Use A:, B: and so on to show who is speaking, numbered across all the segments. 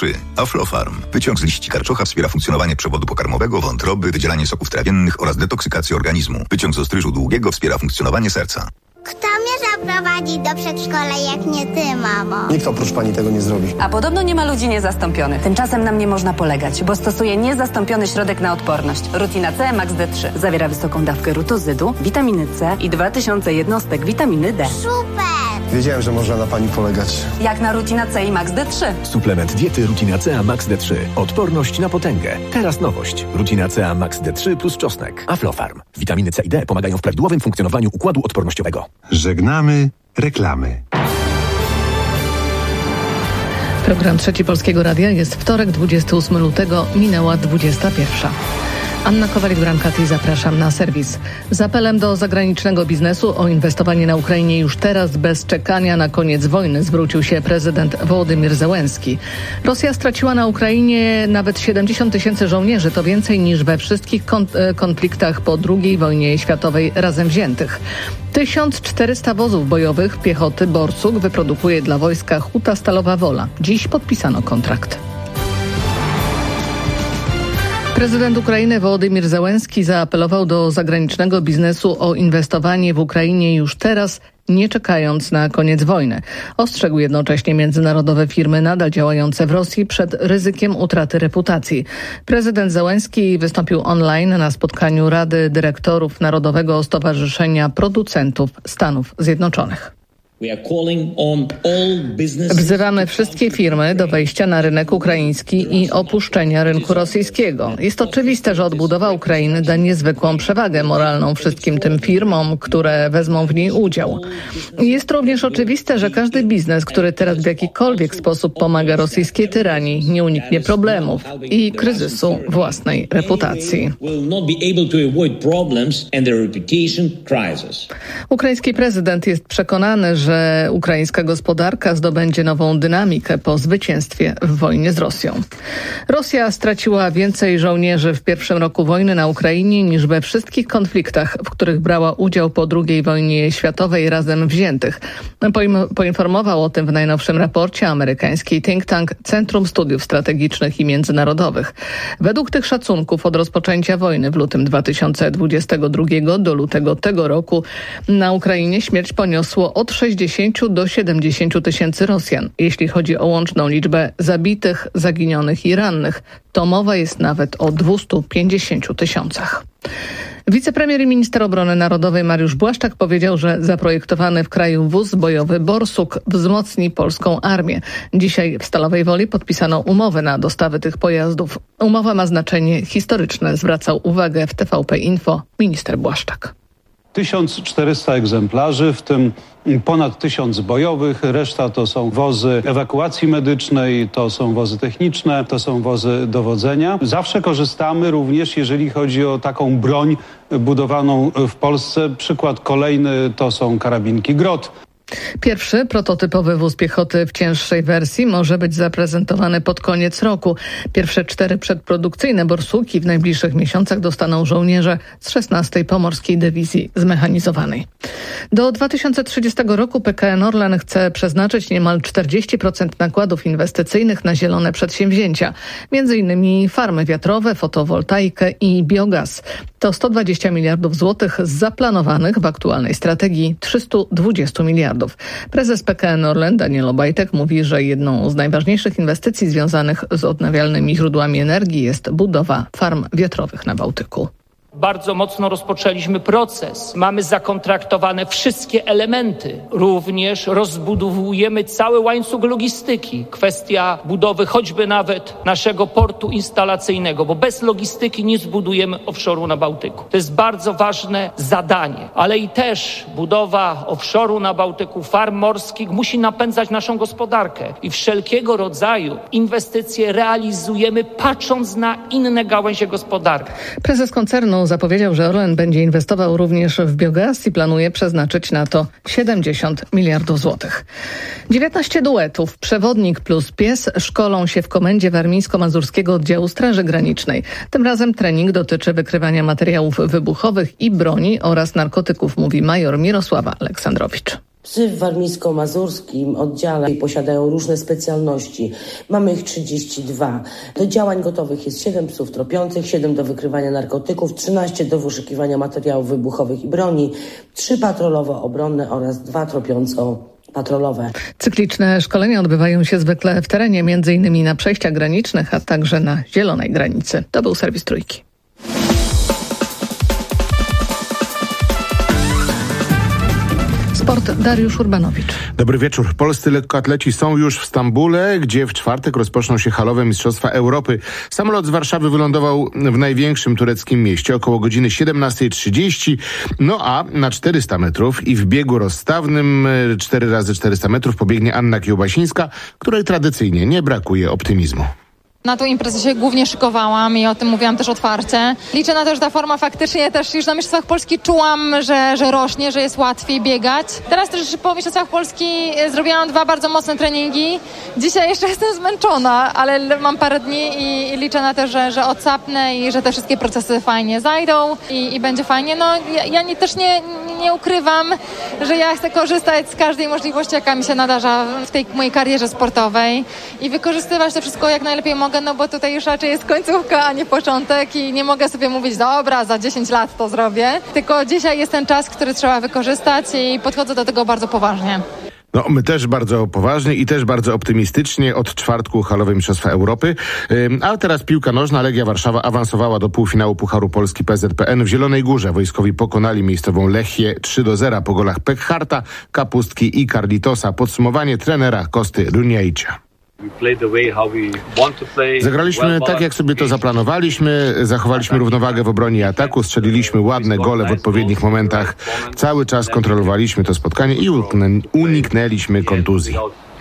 A: D3. Aflofarm. Wyciąg z liści karczocha wspiera funkcjonowanie przewodu pokarmowego, wątroby, wydzielanie soków trawiennych oraz detoksykację organizmu. Wyciąg z ostryżu długiego wspiera funkcjonowanie serca.
B: Kto mnie zaprowadzi do przedszkola, jak nie ty, mamo?
C: Nikt oprócz pani tego nie zrobi.
D: A podobno nie ma ludzi niezastąpionych. Tymczasem na mnie można polegać, bo stosuję niezastąpiony środek na odporność. Rutina C Max D3. Zawiera wysoką dawkę rutozydu, witaminy C i 2000 jednostek witaminy D.
B: Super!
C: Wiedziałem, że można na pani polegać.
D: Jak na Rutina C i Max D3.
E: Suplement diety Rutina C Max D3. Odporność na potęgę. Teraz nowość. Rutina C Max D3 plus czosnek. Aflofarm. Witaminy C i D pomagają w prawidłowym funkcjonowaniu układu odpornościowego.
F: Żegnamy reklamy.
G: Program Trzeci Polskiego Radia jest wtorek, 28 lutego, minęła 21. Anna Kowalik-Brankati, zapraszam na serwis. Z apelem do zagranicznego biznesu o inwestowanie na Ukrainie już teraz, bez czekania na koniec wojny, zwrócił się prezydent Wołodymyr Zełenski. Rosja straciła na Ukrainie nawet 70 000 żołnierzy, to więcej niż we wszystkich konfliktach po II wojnie światowej razem wziętych. 1400 wozów bojowych piechoty Borsuk wyprodukuje dla wojska Huta Stalowa Wola. Dziś podpisano kontrakt. Prezydent Ukrainy Wołodymyr Zełenski zaapelował do zagranicznego biznesu o inwestowanie w Ukrainie już teraz, nie czekając na koniec wojny. Ostrzegł jednocześnie międzynarodowe firmy nadal działające w Rosji przed ryzykiem utraty reputacji. Prezydent Zełenski wystąpił online na spotkaniu Rady Dyrektorów Narodowego Stowarzyszenia Producentów Stanów Zjednoczonych. Wzywamy wszystkie firmy do wejścia na rynek ukraiński i opuszczenia rynku rosyjskiego. Jest oczywiste, że odbudowa Ukrainy da niezwykłą przewagę moralną wszystkim tym firmom, które wezmą w niej udział. Jest również oczywiste, że każdy biznes, który teraz w jakikolwiek sposób pomaga rosyjskiej tyranii, nie uniknie problemów i kryzysu własnej reputacji. Ukraiński prezydent jest przekonany, że ukraińska gospodarka zdobędzie nową dynamikę po zwycięstwie w wojnie z Rosją. Rosja straciła więcej żołnierzy w pierwszym roku wojny na Ukrainie niż we wszystkich konfliktach, w których brała udział po II wojnie światowej razem wziętych. Poinformował o tym w najnowszym raporcie amerykański think tank Centrum Studiów Strategicznych i Międzynarodowych. Według tych szacunków od rozpoczęcia wojny w lutym 2022 do lutego tego roku na Ukrainie śmierć poniosło od 60 do 70 tysięcy Rosjan. Jeśli chodzi o łączną liczbę zabitych, zaginionych i rannych, to mowa jest nawet o 250 000. Wicepremier i minister obrony narodowej Mariusz Błaszczak powiedział, że zaprojektowany w kraju wóz bojowy Borsuk wzmocni polską armię. Dzisiaj w Stalowej Woli podpisano umowę na dostawy tych pojazdów. Umowa ma znaczenie historyczne, zwracał uwagę w TVP Info minister Błaszczak.
H: 1400 egzemplarzy, w tym ponad 1000 bojowych, reszta to są wozy ewakuacji medycznej, to są wozy techniczne, to są wozy dowodzenia. Zawsze korzystamy również, jeżeli chodzi o taką broń budowaną w Polsce. Przykład kolejny to są karabinki Grot.
G: Pierwszy prototypowy wóz piechoty w cięższej wersji może być zaprezentowany pod koniec roku. Pierwsze 4 przedprodukcyjne Borsuki w najbliższych miesiącach dostaną żołnierze z 16. Pomorskiej Dywizji Zmechanizowanej. Do 2030 roku PKN Orlen chce przeznaczyć niemal 40% nakładów inwestycyjnych na zielone przedsięwzięcia, m.in. farmy wiatrowe, fotowoltaikę i biogaz. To 120 miliardów złotych z zaplanowanych w aktualnej strategii 320 miliardów. Prezes PKN Orlen Daniel Obajtek mówi, że jedną z najważniejszych inwestycji związanych z odnawialnymi źródłami energii jest budowa farm wiatrowych na Bałtyku.
I: Bardzo mocno rozpoczęliśmy proces. Mamy zakontraktowane wszystkie elementy. Również rozbudowujemy cały łańcuch logistyki. Kwestia budowy choćby nawet naszego portu instalacyjnego, bo bez logistyki nie zbudujemy offshore'u na Bałtyku. To jest bardzo ważne zadanie, ale i też budowa offshore'u na Bałtyku, farm morskich musi napędzać naszą gospodarkę i wszelkiego rodzaju inwestycje realizujemy patrząc na inne gałęzie gospodarki.
G: Prezes koncernu zapowiedział, że Orlen będzie inwestował również w biogaz i planuje przeznaczyć na to 70 miliardów złotych. 19 duetów, przewodnik plus pies szkolą się w komendzie Warmińsko-Mazurskiego Oddziału Straży Granicznej. Tym razem trening dotyczy wykrywania materiałów wybuchowych i broni oraz narkotyków, mówi major Mirosława Aleksandrowicz.
J: Psy w warmińsko-mazurskim oddziale posiadają różne specjalności. Mamy ich 32. Do działań gotowych jest 7 psów tropiących, 7 do wykrywania narkotyków, 13 do wyszukiwania materiałów wybuchowych i broni, 3 patrolowo-obronne oraz 2 tropiąco-patrolowe.
G: Cykliczne szkolenia odbywają się zwykle w terenie, m.in. na przejściach granicznych, a także na zielonej granicy. To był serwis Trójki. Sport, Dariusz Urbanowicz.
K: Dobry wieczór. Polscy lekkoatleci są już w Stambule, gdzie w czwartek rozpoczną się halowe Mistrzostwa Europy. Samolot z Warszawy wylądował w największym tureckim mieście około godziny 17:30. No a na 400 metrów i w biegu rozstawnym 4x400 metrów pobiegnie Anna Kiełbasińska, której tradycyjnie nie brakuje optymizmu.
L: Na tą imprezę się głównie szykowałam i o tym mówiłam też otwarcie. Liczę na to, że ta forma faktycznie też już na Mistrzostwach Polski czułam, że rośnie, że jest łatwiej biegać. Teraz też po Mistrzostwach Polski zrobiłam 2 bardzo mocne treningi. Dzisiaj jeszcze jestem zmęczona, ale mam parę dni i liczę na to, że odsapnę i że te wszystkie procesy fajnie zajdą i będzie fajnie. No ja też nie ukrywam, że ja chcę korzystać z każdej możliwości, jaka mi się nadarza w tej mojej karierze sportowej i wykorzystywać to wszystko jak najlepiej mogę, no bo tutaj już raczej jest końcówka, a nie początek i nie mogę sobie mówić, dobra, za 10 lat to zrobię, tylko dzisiaj jest ten czas, który trzeba wykorzystać i podchodzę do tego bardzo poważnie.
K: No, my też bardzo poważnie i też bardzo optymistycznie od czwartku halowe Mistrzostwa Europy. A teraz piłka nożna. Legia Warszawa awansowała do półfinału Pucharu Polski PZPN w Zielonej Górze. Wojskowi pokonali miejscową Lechię 3-0 po golach Pekharta, Kapustki i Carlitosa. Podsumowanie trenera Kosty Runiajcia. Zagraliśmy tak, jak sobie to zaplanowaliśmy, zachowaliśmy równowagę w obronie i ataku, strzeliliśmy ładne gole w odpowiednich momentach. Cały czas kontrolowaliśmy to spotkanie i uniknęliśmy kontuzji.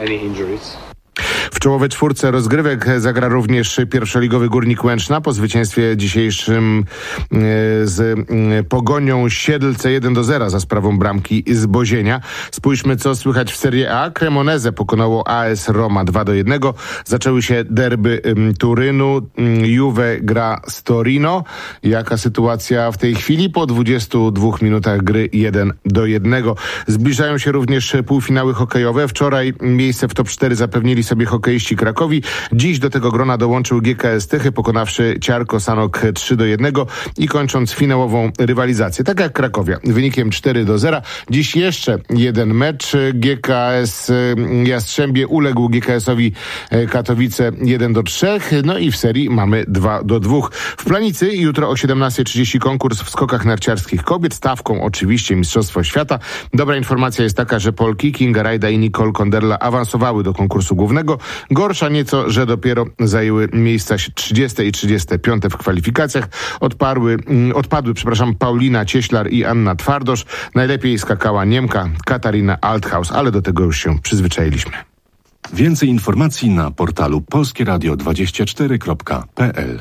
K: W czołowej czwórce rozgrywek zagra również pierwszoligowy Górnik Łęczna po zwycięstwie dzisiejszym z Pogonią Siedlce 1-0 za sprawą bramki z Bozienia. Spójrzmy, co słychać w Serie A. Cremonese pokonało AS Roma 2-1. Zaczęły się derby Turynu. Juve gra z Torino. Jaka sytuacja w tej chwili? Po 22 minutach gry 1-1. Zbliżają się również półfinały hokejowe. Wczoraj miejsce w top 4 zapewnili sobie hokeiści Krakowi. Dziś do tego grona dołączył GKS Tychy, pokonawszy Ciarko Sanok 3-1 i kończąc finałową rywalizację. Tak jak Krakowia, wynikiem 4-0. Dziś jeszcze jeden mecz. GKS Jastrzębie uległ GKS-owi Katowice 1-3. No i w serii mamy 2-2. W Planicy jutro o 17:30 konkurs w skokach narciarskich kobiet. Stawką oczywiście Mistrzostwo Świata. Dobra informacja jest taka, że Polki Kinga Rajda i Nicole Konderla awansowały do konkursu głównego. Gorsza nieco, że dopiero zajęły miejsca 30 i 35 w kwalifikacjach. Odpadły Paulina Cieślar i Anna Twardosz. Najlepiej skakała Niemka Katarina Althaus, ale do tego już się przyzwyczailiśmy.
F: Więcej informacji na portalu polskieradio24.pl.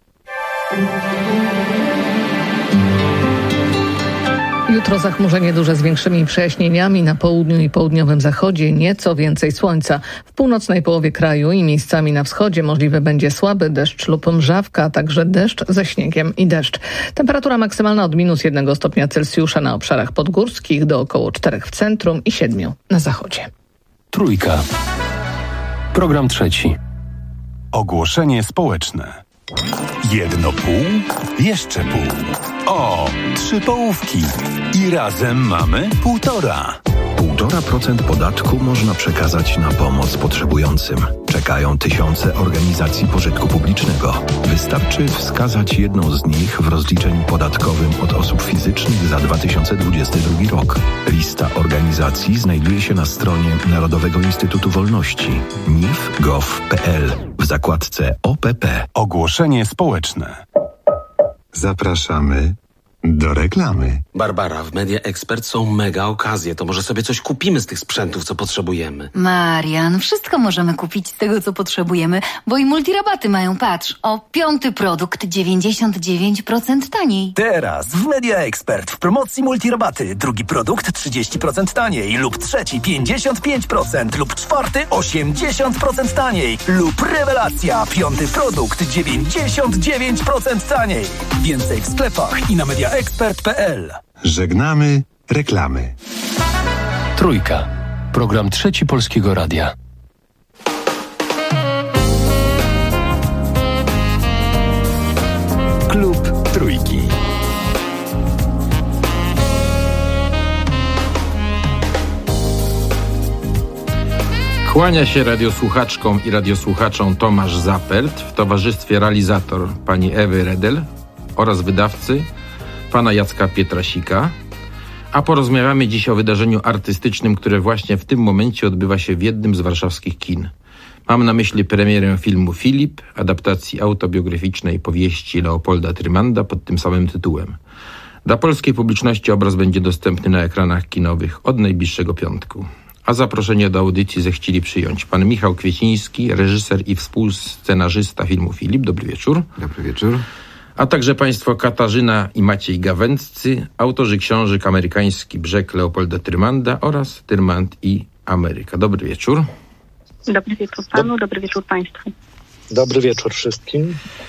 G: Jutro zachmurzenie duże z większymi przejaśnieniami na południu i południowym zachodzie, nieco więcej słońca. W północnej połowie kraju i miejscami na wschodzie możliwy będzie słaby deszcz lub mrzawka, a także deszcz ze śniegiem i deszcz. Temperatura maksymalna od -1 stopnia Celsjusza na obszarach podgórskich do około 4 w centrum i 7 na zachodzie.
M: Trójka. Program trzeci. Ogłoszenie społeczne. 1,5? Jeszcze pół. O, 3 połówki. I razem mamy 1,5.
N: 1,5% podatku można przekazać na pomoc potrzebującym. Czekają tysiące organizacji pożytku publicznego. Wystarczy wskazać jedną z nich w rozliczeniu podatkowym od osób fizycznych za 2022 rok. Lista organizacji znajduje się na stronie Narodowego Instytutu Wolności nif.gov.pl w zakładce OPP.
M: Ogłoszenie społeczne.
F: Zapraszamy do reklamy.
O: Barbara, w Media Expert są mega okazje. To może sobie coś kupimy z tych sprzętów, co potrzebujemy.
P: Marian, wszystko możemy kupić z tego, co potrzebujemy, bo i multirabaty mają. Patrz, o 5. produkt 99% taniej.
Q: Teraz w Media Expert w promocji multirabaty. 2. produkt 30% taniej lub 3. 55% lub 4. 80% taniej lub rewelacja. 5. produkt 99% taniej. Więcej w sklepach i na mediaexpert.pl.
F: Żegnamy reklamy.
M: Trójka. Program Trzeci Polskiego Radia.
E: Klub Trójki.
R: Kłania się radiosłuchaczkom i radiosłuchaczom Tomasz Zapert w towarzystwie realizator pani Ewy Redel oraz wydawcy pana Jacka Pietrasika. A porozmawiamy dziś o wydarzeniu artystycznym, które właśnie w tym momencie odbywa się w jednym z warszawskich kin. Mam na myśli premierę filmu Filip, adaptacji autobiograficznej powieści Leopolda Trymanda pod tym samym tytułem. Dla polskiej publiczności obraz będzie dostępny na ekranach kinowych od najbliższego piątku. A zaproszenie do audycji zechcieli przyjąć pan Michał Kwieciński, reżyser i współscenarzysta filmu Filip. Dobry wieczór.
S: Dobry wieczór.
R: A także państwo Katarzyna i Maciej Gawęccy, autorzy książek Amerykański Brzeg Leopolda Trymanda oraz Trymand i Ameryka. Dobry wieczór.
T: Dobry wieczór panu, dobry wieczór państwu.
U: Dobry wieczór wszystkim.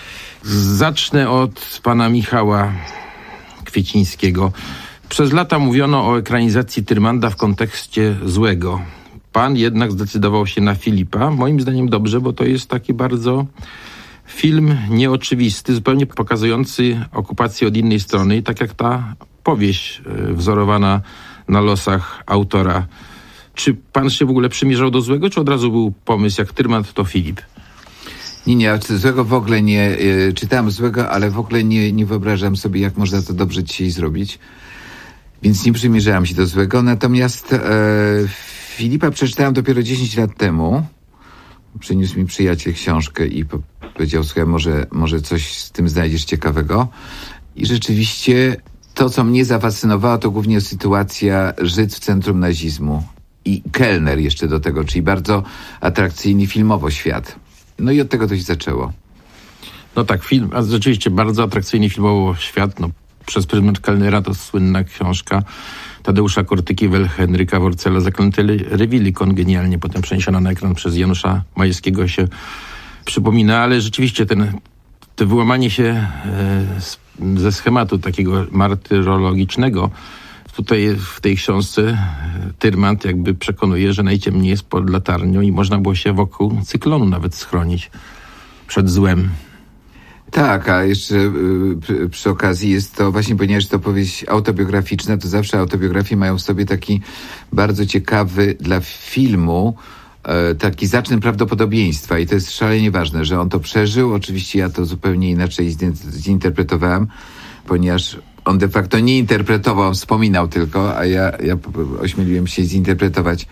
R: Zacznę od pana Michała Kwiecińskiego. Przez lata mówiono o ekranizacji Trymanda w kontekście złego. Pan jednak zdecydował się na Filipa. Moim zdaniem dobrze, bo to jest taki bardzo film nieoczywisty, zupełnie pokazujący okupację od innej strony. I tak jak ta powieść wzorowana na losach autora. Czy pan się w ogóle przymierzał do złego, czy od razu był pomysł, jak Trymand to Filip?
S: Nie, złego w ogóle nie. Czytałem złego, ale w ogóle nie wyobrażam sobie, jak można to dobrze dzisiaj zrobić. Więc nie przymierzałem się do złego. Natomiast Filipa przeczytałem dopiero 10 lat temu. Przyniósł mi przyjaciel książkę i powiedział, słuchaj, może coś z tym znajdziesz ciekawego. I rzeczywiście to, co mnie zafascynowało, to głównie sytuacja Żyd w centrum nazizmu. I kelner jeszcze do tego, czyli bardzo atrakcyjny filmowo świat. No i od tego to się zaczęło.
R: No tak, film, a rzeczywiście bardzo atrakcyjny filmowo świat. No, przez pryzmat kelnera to słynna książka Tadeusza Kortyki-Wel, Henryka Worcela, Zaklęty Rewilikon, genialnie potem przeniesiona na ekran przez Janusza Majewskiego się przypomina, ale rzeczywiście to wyłamanie się ze schematu takiego martyrologicznego, tutaj w tej książce Trymand jakby przekonuje, że najciemniej jest pod latarnią i można było się wokół cyklonu nawet schronić przed złem.
S: Tak, a jeszcze przy okazji jest to właśnie, ponieważ to powieść autobiograficzna, to zawsze autobiografie mają w sobie taki bardzo ciekawy dla filmu taki zaczyn prawdopodobieństwa i to jest szalenie ważne, że on to przeżył. Oczywiście ja to zupełnie inaczej zinterpretowałem, ponieważ on de facto nie interpretował, wspominał tylko, a ja ośmieliłem się zinterpretować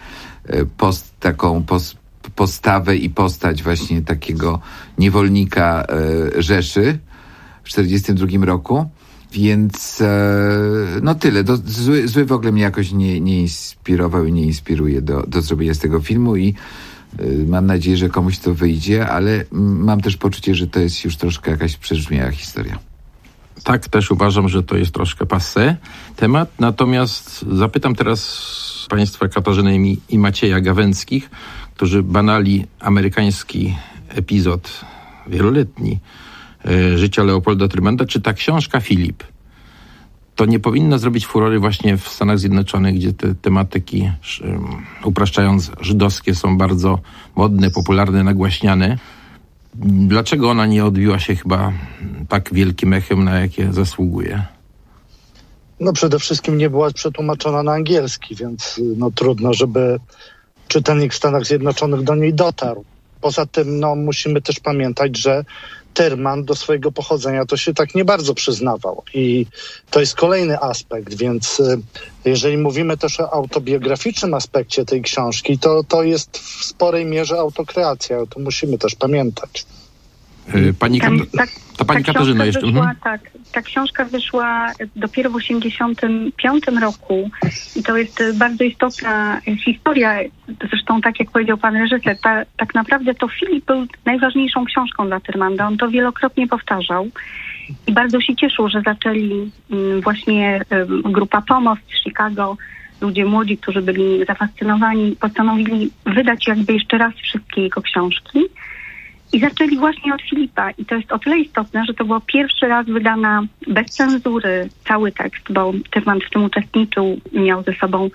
S: postawę i postać właśnie takiego niewolnika Rzeszy w 1942 roku. Więc no tyle. Zły w ogóle mnie jakoś nie inspirował i nie inspiruje do zrobienia z tego filmu i mam nadzieję, że komuś to wyjdzie, ale mam też poczucie, że to jest już troszkę jakaś przebrzmiała historia.
R: Tak, też uważam, że to jest troszkę passé temat. Natomiast zapytam teraz państwa Katarzynę i Macieja Gawęckich, którzy banali amerykański epizod wieloletni życia Leopolda Trymanda, czy ta książka Filip to nie powinna zrobić furory właśnie w Stanach Zjednoczonych, gdzie te tematyki, upraszczając, żydowskie są bardzo modne, popularne, nagłaśniane. Dlaczego ona nie odbiła się chyba tak wielkim echem, na jakie zasługuje?
U: No przede wszystkim nie była przetłumaczona na angielski, więc no trudno, żeby czytelnik w Stanach Zjednoczonych do niej dotarł. Poza tym no musimy też pamiętać, że Trymand do swojego pochodzenia to się tak nie bardzo przyznawał i to jest kolejny aspekt, więc jeżeli mówimy też o autobiograficznym aspekcie tej książki, to jest w sporej mierze autokreacja, to musimy też pamiętać.
R: Pani Katarzyna jeszcze.
T: Ta książka wyszła dopiero w 1985 roku i to jest bardzo istotna historia. Zresztą tak jak powiedział pan reżyser, tak naprawdę to Filip był najważniejszą książką dla Trymanda. On to wielokrotnie powtarzał i bardzo się cieszył, że zaczęli właśnie grupa Pomost z Chicago, ludzie młodzi, którzy byli zafascynowani, postanowili wydać jakby jeszcze raz wszystkie jego książki. I zaczęli właśnie od Filipa. I to jest o tyle istotne, że to było pierwszy raz wydana bez cenzury cały tekst, bo Trymand w tym uczestniczył, miał ze sobą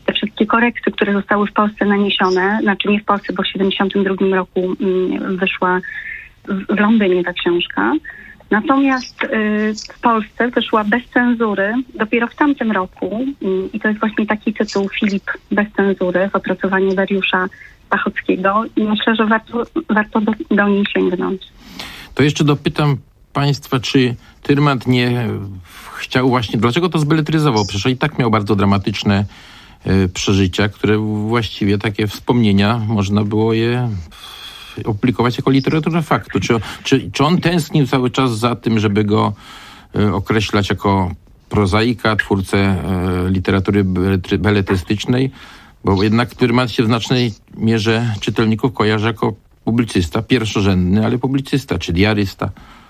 T: te wszystkie korekty, które zostały w Polsce naniesione, znaczy nie w Polsce, bo w 1972 roku wyszła w Londynie ta książka. Natomiast w Polsce wyszła bez cenzury dopiero w tamtym roku i to jest właśnie taki tytuł Filip bez cenzury w opracowaniu Dariusza Pachockiego i myślę, że warto do niej sięgnąć.
R: To jeszcze dopytam państwa, czy Tyrmand nie chciał właśnie, dlaczego to zbeletryzował? Przecież i tak miał bardzo dramatyczne przeżycia, które właściwie takie wspomnienia, można było je opublikować jako literaturę faktu. Czy on tęsknił cały czas za tym, żeby go określać jako prozaika, twórcę literatury beletrystycznej? Bo jednak Tyrmand się w znacznej mierze czytelników kojarzy jako publicysta, pierwszorzędny, ale publicysta, czy diarysta.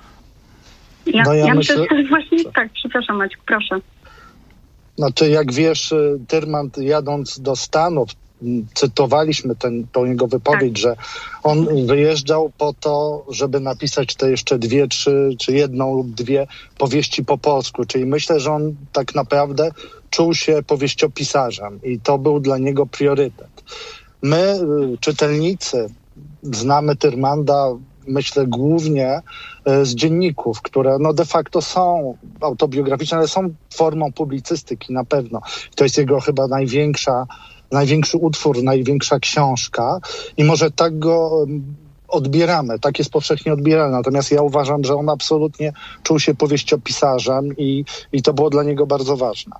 T: Ja myślę, że to jest właśnie tak. Przepraszam, Maciek, proszę.
U: Znaczy, jak wiesz, Tyrmand jadąc do Stanów, cytowaliśmy tą jego wypowiedź, że on wyjeżdżał po to, żeby napisać te jeszcze 2, 3, czy 1 lub 2 powieści po polsku. Czyli myślę, że on tak naprawdę czuł się powieściopisarzem i to był dla niego priorytet. My, czytelnicy, znamy Tyrmanda, myślę, głównie z dzienników, które de facto są autobiograficzne, ale są formą publicystyki na pewno. To jest jego chyba największy utwór, największa książka i może tak go odbieramy, tak jest powszechnie odbierany. Natomiast ja uważam, że on absolutnie czuł się powieściopisarzem i to było dla niego bardzo ważne.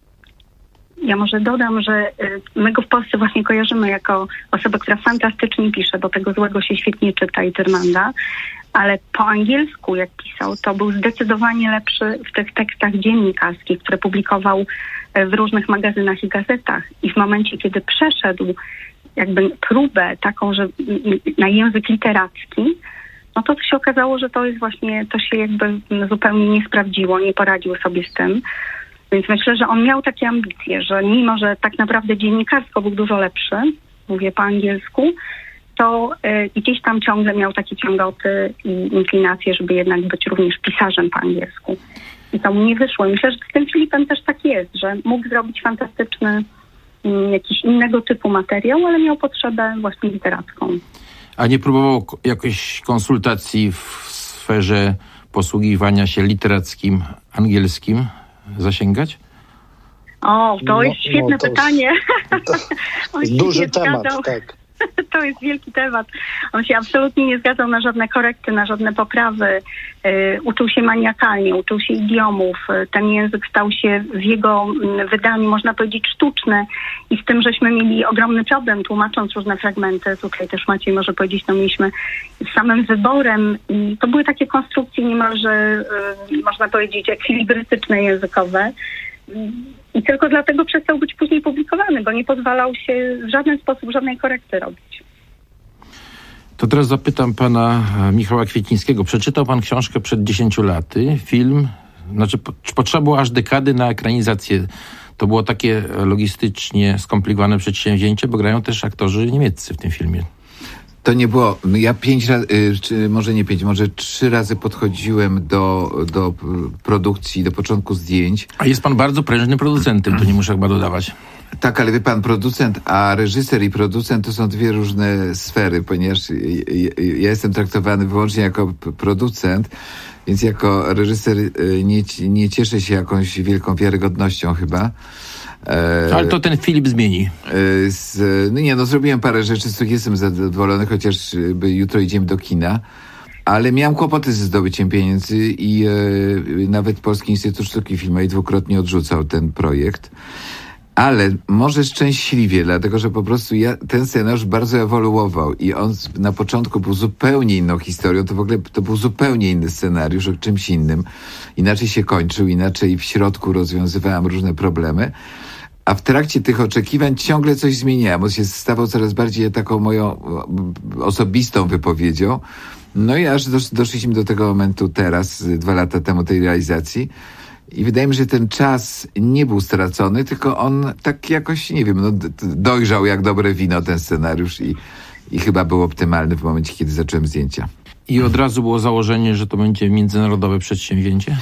T: Ja może dodam, że my go w Polsce właśnie kojarzymy jako osobę, która fantastycznie pisze, bo tego złego się świetnie czyta i Tyrmanda, ale po angielsku, jak pisał, to był zdecydowanie lepszy w tych tekstach dziennikarskich, które publikował w różnych magazynach i gazetach. I w momencie, kiedy przeszedł jakby próbę taką, że na język literacki, no to się okazało, że to jest właśnie, to się jakby zupełnie nie sprawdziło, nie poradził sobie z tym. Więc myślę, że on miał takie ambicje, że mimo, że tak naprawdę dziennikarsko był dużo lepszy, mówię po angielsku, to gdzieś tam ciągle miał takie ciągoty i inklinacje, żeby jednak być również pisarzem po angielsku. I to mu nie wyszło. I myślę, że z tym Filipem też tak jest, że mógł zrobić fantastyczny, jakiś innego typu materiał, ale miał potrzebę właśnie literacką.
R: A nie próbował jakiejś konsultacji w sferze posługiwania się literackim, angielskim zasięgać?
T: O, to jest świetne pytanie.
U: Duży temat, tak.
T: To jest wielki temat. On się absolutnie nie zgadzał na żadne korekty, na żadne poprawy. Uczył się maniakalnie, uczył się idiomów. Ten język stał się w jego wydaniu, można powiedzieć, sztuczny. I z tym, żeśmy mieli ogromny problem, tłumacząc różne fragmenty. Tutaj też Maciej może powiedzieć, no mieliśmy z samym wyborem. I to były takie konstrukcje niemalże, można powiedzieć, ekwilibrystyczne, językowe. I tylko dlatego przestał być później publikowany, bo nie pozwalał się w żaden sposób żadnej korekty robić.
R: To teraz zapytam pana Michała Kwiecińskiego. Przeczytał pan książkę przed 10 laty, film, czy potrzeba było aż dekady na ekranizację? To było takie logistycznie skomplikowane przedsięwzięcie, bo grają też aktorzy niemieccy w tym filmie.
S: To nie było. Ja 5 razy, czy może nie 5, może 3 razy podchodziłem do produkcji, do początku zdjęć.
R: A jest pan bardzo prężnym producentem, to nie muszę chyba dodawać.
S: Tak, ale wie pan, producent, a reżyser i producent to są 2 różne sfery, ponieważ ja jestem traktowany wyłącznie jako producent, więc jako reżyser nie cieszę się jakąś wielką wiarygodnością chyba.
R: Ale to ten Filip zmieni.
S: Zrobiłem parę rzeczy, z których jestem zadowolony, chociażby jutro idziemy do kina. Ale miałem kłopoty ze zdobyciem pieniędzy i nawet Polski Instytut Sztuki Filmowej 2-krotnie odrzucał ten projekt. Ale może szczęśliwie, dlatego że po prostu ten scenariusz bardzo ewoluował i on na początku był zupełnie inną historią, to był zupełnie inny scenariusz o czymś innym. Inaczej się kończył, inaczej w środku rozwiązywałem różne problemy. A w trakcie tych oczekiwań ciągle coś zmieniałem. On się stawał coraz bardziej taką moją osobistą wypowiedzią. No i aż doszliśmy do tego momentu teraz, 2 lata temu tej realizacji. I wydaje mi się, że ten czas nie był stracony, tylko on tak jakoś, nie wiem, dojrzał jak dobre wino ten scenariusz i chyba był optymalny w momencie, kiedy zacząłem zdjęcia.
R: I od razu było założenie, że to będzie międzynarodowe przedsięwzięcie?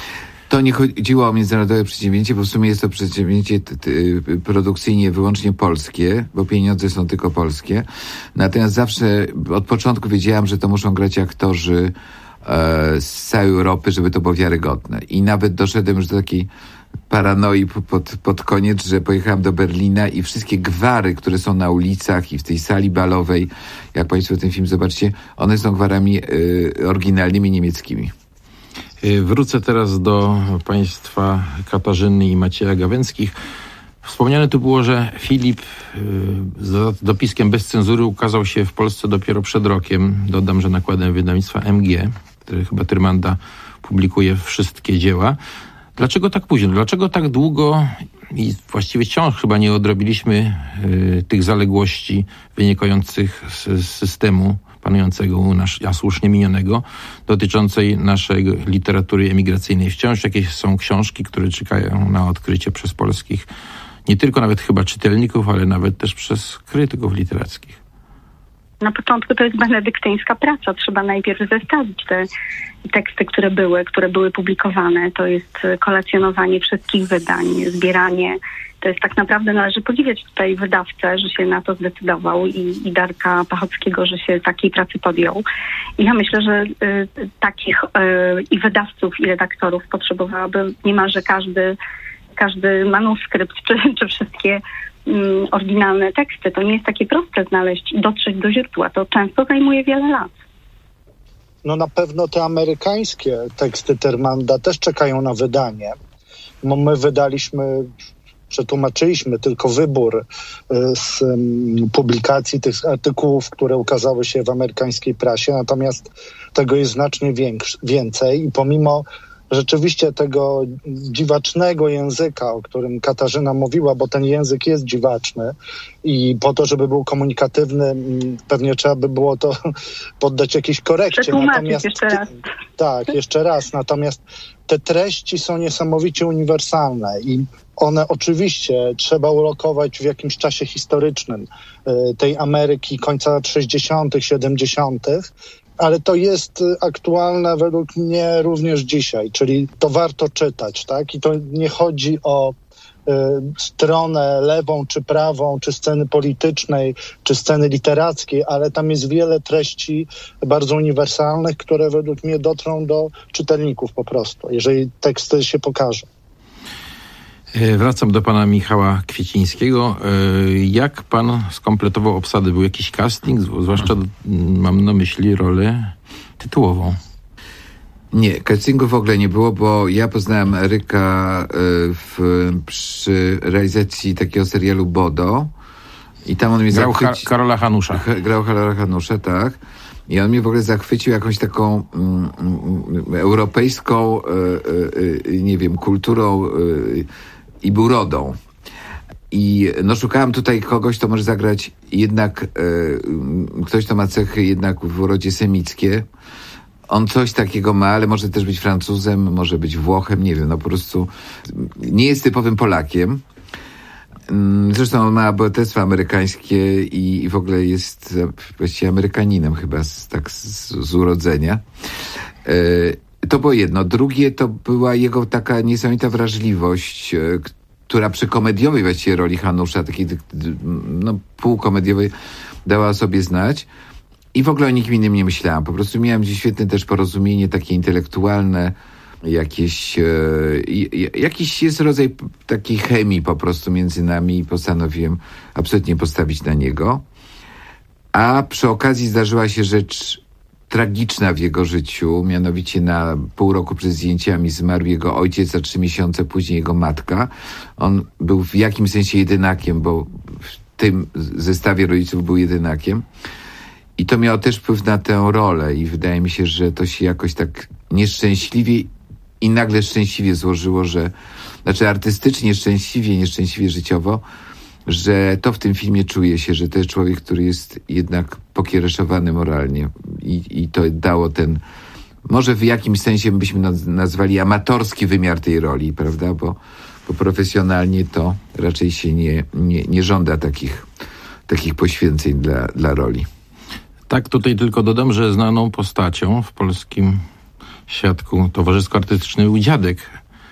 S: To nie chodziło o międzynarodowe przedsięwzięcie, bo w sumie jest to przedsięwzięcie produkcyjnie wyłącznie polskie, bo pieniądze są tylko polskie. Natomiast zawsze od początku wiedziałam, że to muszą grać aktorzy z całej Europy, żeby to było wiarygodne. I nawet doszedłem już do takiej paranoi pod koniec, że pojechałem do Berlina i wszystkie gwary, które są na ulicach i w tej sali balowej, jak państwo ten film zobaczycie, one są gwarami oryginalnymi niemieckimi.
R: Wrócę teraz do państwa Katarzyny i Macieja Gawęckich. Wspomniane tu było, że Filip z dopiskiem bez cenzury ukazał się w Polsce dopiero przed rokiem. Dodam, że nakładem wydawnictwa MG, które chyba Tyrmanda publikuje wszystkie dzieła. Dlaczego tak późno? Dlaczego tak długo i właściwie wciąż chyba nie odrobiliśmy tych zaległości wynikających z systemu panującego u nas, a słusznie minionego, dotyczącej naszej literatury emigracyjnej? Wciąż jakieś są książki, które czekają na odkrycie przez polskich, nie tylko nawet chyba czytelników, ale nawet też przez krytyków literackich.
T: Na początku to jest benedyktyńska praca. Trzeba najpierw zestawić te teksty, które były publikowane. To jest kolekcjonowanie wszystkich wydań, zbieranie. To jest tak naprawdę, należy podziwiać tutaj wydawcę, że się na to zdecydował i Darka Pachockiego, że się takiej pracy podjął. I ja myślę, że takich i wydawców, i redaktorów potrzebowałaby niemalże każdy manuskrypt, czy wszystkie oryginalne teksty. To nie jest takie proste znaleźć i dotrzeć do źródła. To często zajmuje wiele lat.
U: No na pewno te amerykańskie teksty Tyrmanda też czekają na wydanie. No my przetłumaczyliśmy tylko wybór z publikacji tych artykułów, które ukazały się w amerykańskiej prasie, natomiast tego jest znacznie więcej i pomimo rzeczywiście tego dziwacznego języka, o którym Katarzyna mówiła, bo ten język jest dziwaczny i po to, żeby był komunikatywny, pewnie trzeba by było to poddać jakiejś korekcie.
T: Natomiast jeszcze raz.
U: Tak, jeszcze raz. Natomiast te treści są niesamowicie uniwersalne i one oczywiście trzeba ulokować w jakimś czasie historycznym tej Ameryki końca lat 60., 70., ale to jest aktualne według mnie również dzisiaj, czyli to warto czytać, tak? I to nie chodzi o stronę lewą czy prawą, czy sceny politycznej, czy sceny literackiej, ale tam jest wiele treści bardzo uniwersalnych, które według mnie dotrą do czytelników po prostu, jeżeli teksty się pokażą.
R: Wracam do pana Michała Kwiecińskiego. Jak pan skompletował obsadę? Był jakiś casting? Zwłaszcza mam na myśli rolę tytułową.
S: Nie, castingu w ogóle nie było, bo ja poznałem Eryka przy realizacji takiego serialu Bodo i tam on mnie zachwycił.
R: Karola Hanusza.
S: Grał Karola Hanusza, tak. I on mnie w ogóle zachwycił jakąś taką europejską, nie wiem, kulturą i urodą. I no szukałem tutaj kogoś, kto może zagrać jednak, ktoś, kto ma cechy jednak w urodzie semickie. On coś takiego ma, ale może też być Francuzem, może być Włochem, nie wiem, no po prostu nie jest typowym Polakiem. Zresztą on ma obywatelstwo amerykańskie i w ogóle jest właściwie Amerykaninem chyba z urodzenia. To było jedno. Drugie to była jego taka niesamowita wrażliwość, która przy komediowej właściwie roli Hanusza, takiej no, półkomediowej, dała sobie znać. I w ogóle o nikim innym nie myślałam. Po prostu miałem gdzieś świetne też porozumienie, takie intelektualne, jakiś jest rodzaj takiej chemii po prostu między nami i postanowiłem absolutnie postawić na niego. A przy okazji zdarzyła się rzecz tragiczna w jego życiu, mianowicie na pół roku przed zdjęciami zmarł jego ojciec, a 3 miesiące później jego matka. On był w jakimś sensie jedynakiem, bo w tym zestawie rodziców był jedynakiem. I to miało też wpływ na tę rolę i wydaje mi się, że to się jakoś tak nieszczęśliwie i nagle szczęśliwie złożyło, że, znaczy artystycznie szczęśliwie, nieszczęśliwie życiowo, że to w tym filmie czuje się, że to jest człowiek, który jest jednak pokiereszowany moralnie i to dało ten, może w jakimś sensie byśmy nazwali amatorski wymiar tej roli, prawda, bo profesjonalnie to raczej się nie żąda takich poświęceń dla roli.
R: Tak, tutaj tylko dodam, że znaną postacią w polskim świadku towarzysko-artystycznym był dziadek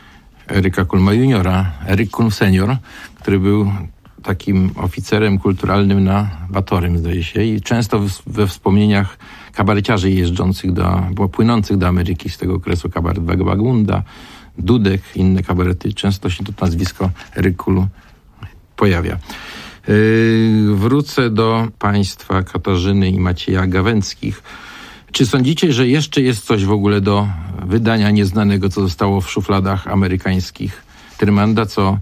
R: Eryka Kulma juniora, Eryk Kulm senior, który był takim oficerem kulturalnym na Batorym, zdaje się, i często we wspomnieniach kabareciarzy jeżdżących płynących do Ameryki z tego okresu, kabaret Vagabunda, Dudek, inne kabarety, często się to nazwisko Eryk Kulm pojawia. Wrócę do państwa Katarzyny i Macieja Gawęckich. Czy sądzicie, że jeszcze jest coś w ogóle do wydania nieznanego, co zostało w szufladach amerykańskich Tyrmanda, co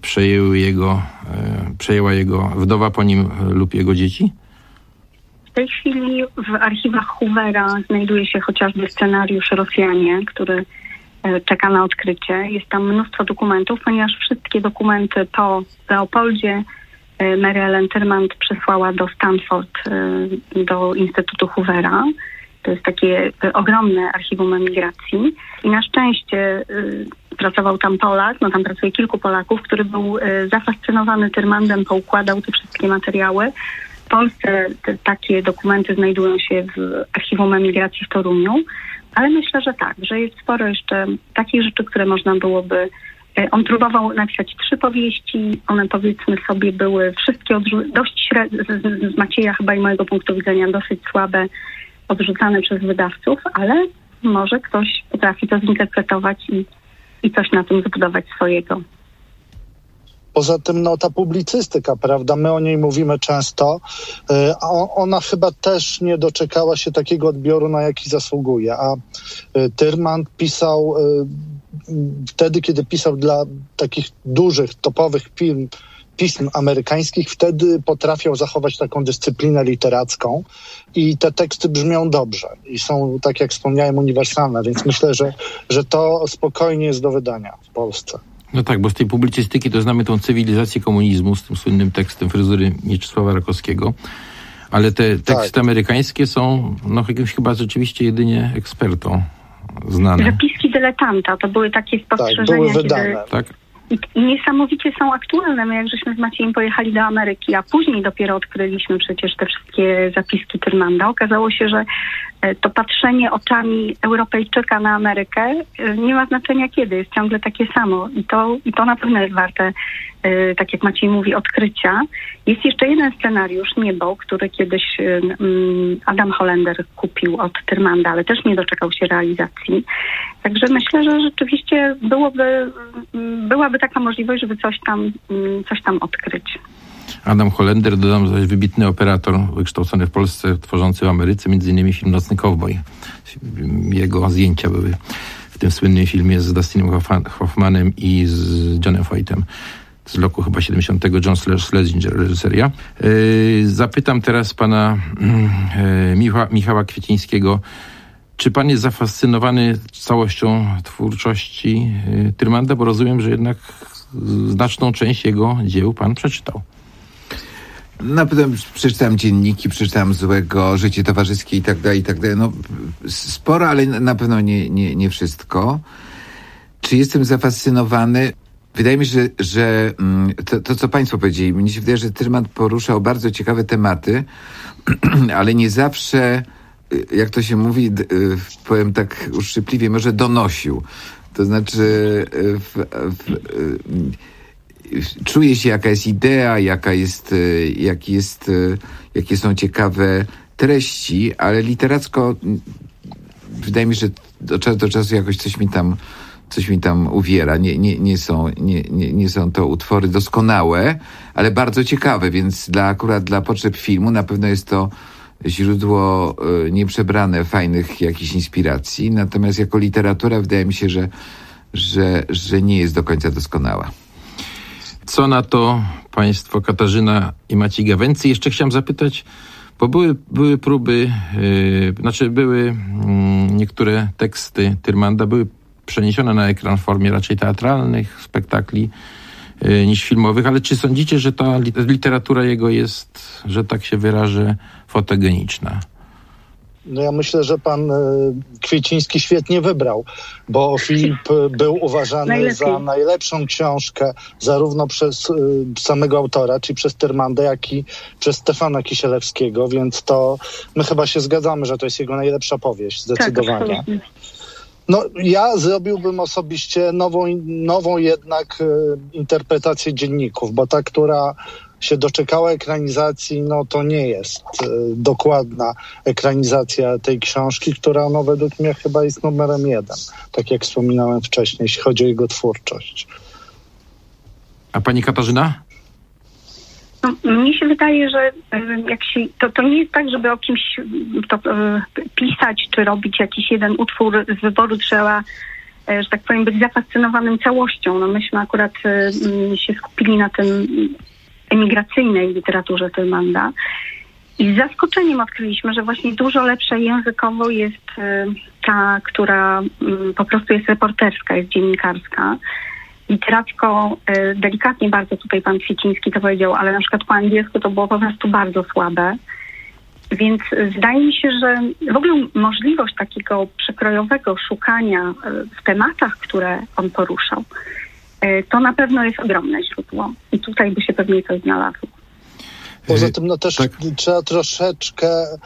R: przejęła jego wdowa po nim lub jego dzieci?
T: W tej chwili w archiwach Hoovera znajduje się chociażby scenariusz Rosjanie, który czeka na odkrycie. Jest tam mnóstwo dokumentów, ponieważ wszystkie dokumenty po Leopoldzie Mary Ellen Tyrmand przesłała do Stanford, do Instytutu Hoovera. To jest takie ogromne archiwum emigracji i na szczęście pracował tam Polak, tam pracuje kilku Polaków, który był zafascynowany Tyrmandem, poukładał te wszystkie materiały. W Polsce takie dokumenty znajdują się w archiwum emigracji w Toruniu, ale myślę, że tak, że jest sporo jeszcze takich rzeczy, które można byłoby... On próbował napisać 3 powieści, one powiedzmy sobie były wszystkie dość z Macieja chyba i mojego punktu widzenia dosyć słabe, odrzucane przez wydawców, ale może ktoś potrafi to zinterpretować i coś na tym zbudować swojego.
U: Poza tym ta publicystyka, prawda, my o niej mówimy często, a ona chyba też nie doczekała się takiego odbioru, na jaki zasługuje. A Tyrmand pisał wtedy, kiedy pisał dla takich dużych, topowych pism amerykańskich, wtedy potrafiał zachować taką dyscyplinę literacką i te teksty brzmią dobrze i są, tak jak wspomniałem, uniwersalne, więc myślę, że to spokojnie jest do wydania w Polsce.
R: No tak, bo z tej publicystyki to znamy tą cywilizację komunizmu z tym słynnym tekstem Fryzury Mieczysława Rakowskiego, ale te teksty amerykańskie są jakimś chyba rzeczywiście jedynie ekspertom znane.
T: Zapiski dyletanta to były takie spostrzeżenia,
U: tak, były wydane.
R: Tak.
T: I niesamowicie są aktualne. My jak żeśmy z Maciejem pojechali do Ameryki, a później dopiero odkryliśmy przecież te wszystkie zapiski Tyrmanda, okazało się, że to patrzenie oczami Europejczyka na Amerykę nie ma znaczenia kiedy, jest ciągle takie samo. I to na pewno jest warte, tak jak Maciej mówi, odkrycia. Jest jeszcze jeden scenariusz, Niebo, który kiedyś Adam Hollender kupił od Tyrmanda, ale też nie doczekał się realizacji. Także myślę, że rzeczywiście byłaby taka możliwość, żeby coś tam odkryć.
R: Adam Hollender, dodam, że wybitny operator wykształcony w Polsce, tworzący w Ameryce m.in. film Nocny Kowboj. Jego zdjęcia były w tym słynnym filmie z Dustinem Hoffmanem i z Johnem Voigtem. Z roku chyba 70. John Schlesinger, reżyseria. Zapytam teraz pana Michała Kwiecińskiego, czy pan jest zafascynowany całością twórczości Tyrmanda? Bo rozumiem, że jednak znaczną część jego dzieł pan przeczytał.
S: Na pewno przeczytałem dzienniki, przeczytałem Złego, Życie towarzyskie i tak dalej. Sporo, ale na pewno nie wszystko. Czy jestem zafascynowany? Wydaje mi się, że to co państwo powiedzieli, mnie się wydaje, że Tyrmand poruszał bardzo ciekawe tematy, ale nie zawsze, jak to się mówi, powiem tak uszczypliwie, może donosił. To znaczy czuje się, jaka jest idea, jakie są ciekawe treści, ale literacko wydaje mi się, że od czasu do czasu jakoś coś mi tam uwiera. Nie są to utwory doskonałe, ale bardzo ciekawe, więc akurat dla potrzeb filmu na pewno jest to źródło nieprzebrane fajnych jakichś inspiracji. Natomiast jako literatura wydaje mi się, że nie jest do końca doskonała.
R: Co na to państwo Katarzyna i Maciej Gawęcy? Jeszcze chciałem zapytać, bo były próby, były niektóre teksty Tyrmanda były przeniesione na ekran w formie raczej teatralnych spektakli niż filmowych, ale czy sądzicie, że ta literatura jego jest, że tak się wyrażę, fotogeniczna?
U: No ja myślę, że pan Kwieciński świetnie wybrał, bo Filip był uważany za najlepszą książkę zarówno przez samego autora, czyli przez Tyrmanda, jak i przez Stefana Kisielewskiego, więc to my chyba się zgadzamy, że to jest jego najlepsza powieść, zdecydowanie.
T: Tak,
U: No, ja zrobiłbym osobiście nową jednak interpretację dzienników, bo ta, która się doczekała ekranizacji, no to nie jest dokładna ekranizacja tej książki, która no według mnie chyba jest numerem 1, tak jak wspominałem wcześniej, jeśli chodzi o jego twórczość.
R: A pani Katarzyna?
T: No, mnie się wydaje, że to nie jest tak, żeby o kimś pisać, czy robić jakiś jeden utwór z wyboru. Trzeba, że tak powiem, być zafascynowanym całością. No myśmy akurat się skupili na tym emigracyjnej literaturze Tyrmanda i z zaskoczeniem odkryliśmy, że właśnie dużo lepsza językowo jest ta, która po prostu jest reporterska, jest dziennikarska. Literacko, delikatnie bardzo tutaj pan Kwieciński to powiedział, ale na przykład po angielsku to było po prostu bardzo słabe. Więc zdaje mi się, że w ogóle możliwość takiego przekrojowego szukania w tematach, które on poruszał, to na pewno jest ogromne źródło. I tutaj by się pewnie coś znalazło.
U: Poza tym no też trzeba troszeczkę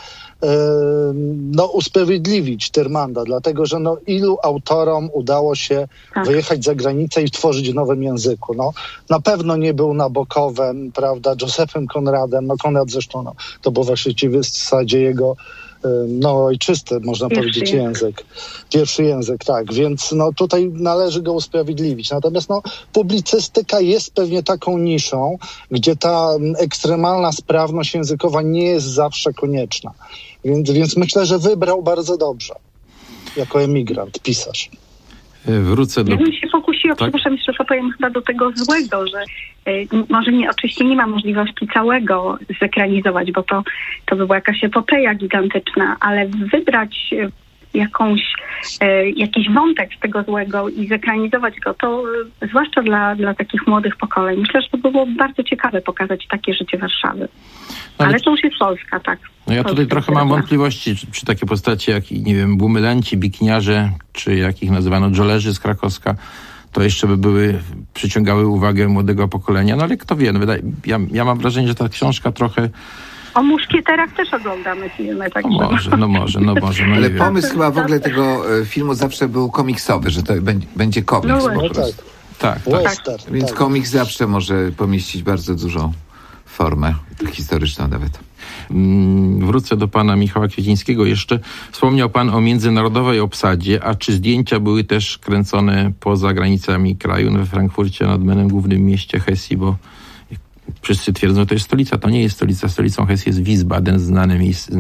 U: usprawiedliwić Tyrmanda, dlatego że ilu autorom udało się wyjechać za granicę i tworzyć w nowym języku. No, na pewno nie był Nabokowem, prawda, Josephem Conradem. No Konrad zresztą to był właściwie w zasadzie jego ojczysty, można powiedzieć, język. Pierwszy język, tak. Więc tutaj należy go usprawiedliwić. Natomiast publicystyka jest pewnie taką niszą, gdzie ta ekstremalna sprawność językowa nie jest zawsze konieczna. Więc myślę, że wybrał bardzo dobrze jako emigrant, pisarz.
R: Wrócę do...
T: Ja bym się pokusiła, przepraszam, jeszcze powiem chyba do tego złego, że może oczywiście nie ma możliwości całego zekranizować, bo to by była jakaś epopeja gigantyczna, ale wybrać jakiś wątek z tego złego i zekranizować go, to zwłaszcza dla takich młodych pokoleń. Myślę, że to by było bardzo ciekawe pokazać takie życie Warszawy. Ale to już jest Polska, tak.
R: No ja tutaj trochę mam wątpliwości, czy takie postacie jak, nie wiem, Bumylenci, Bikniarze, czy jak ich nazywano, Dżolerzy z Krakowska, to jeszcze by przyciągały uwagę młodego pokolenia. No ale kto wie, ja mam wrażenie, że ta książka trochę...
T: O muszkieterach też oglądamy filmy. Tak
R: może.
S: Ale pomysł chyba w ogóle tego filmu zawsze był komiksowy, że to będzie komiks po prostu.
R: Tak.
S: Więc komiks zawsze może pomieścić bardzo dużą formę historyczną nawet.
R: Wrócę do pana Michała Kwiecińskiego. Jeszcze wspomniał pan o międzynarodowej obsadzie, a czy zdjęcia były też kręcone poza granicami kraju, we Frankfurcie nad Menem, głównym mieście Hesji, bo wszyscy twierdzą, że to jest stolica. To nie jest stolica. Stolicą Hesji jest Wiesbaden, znane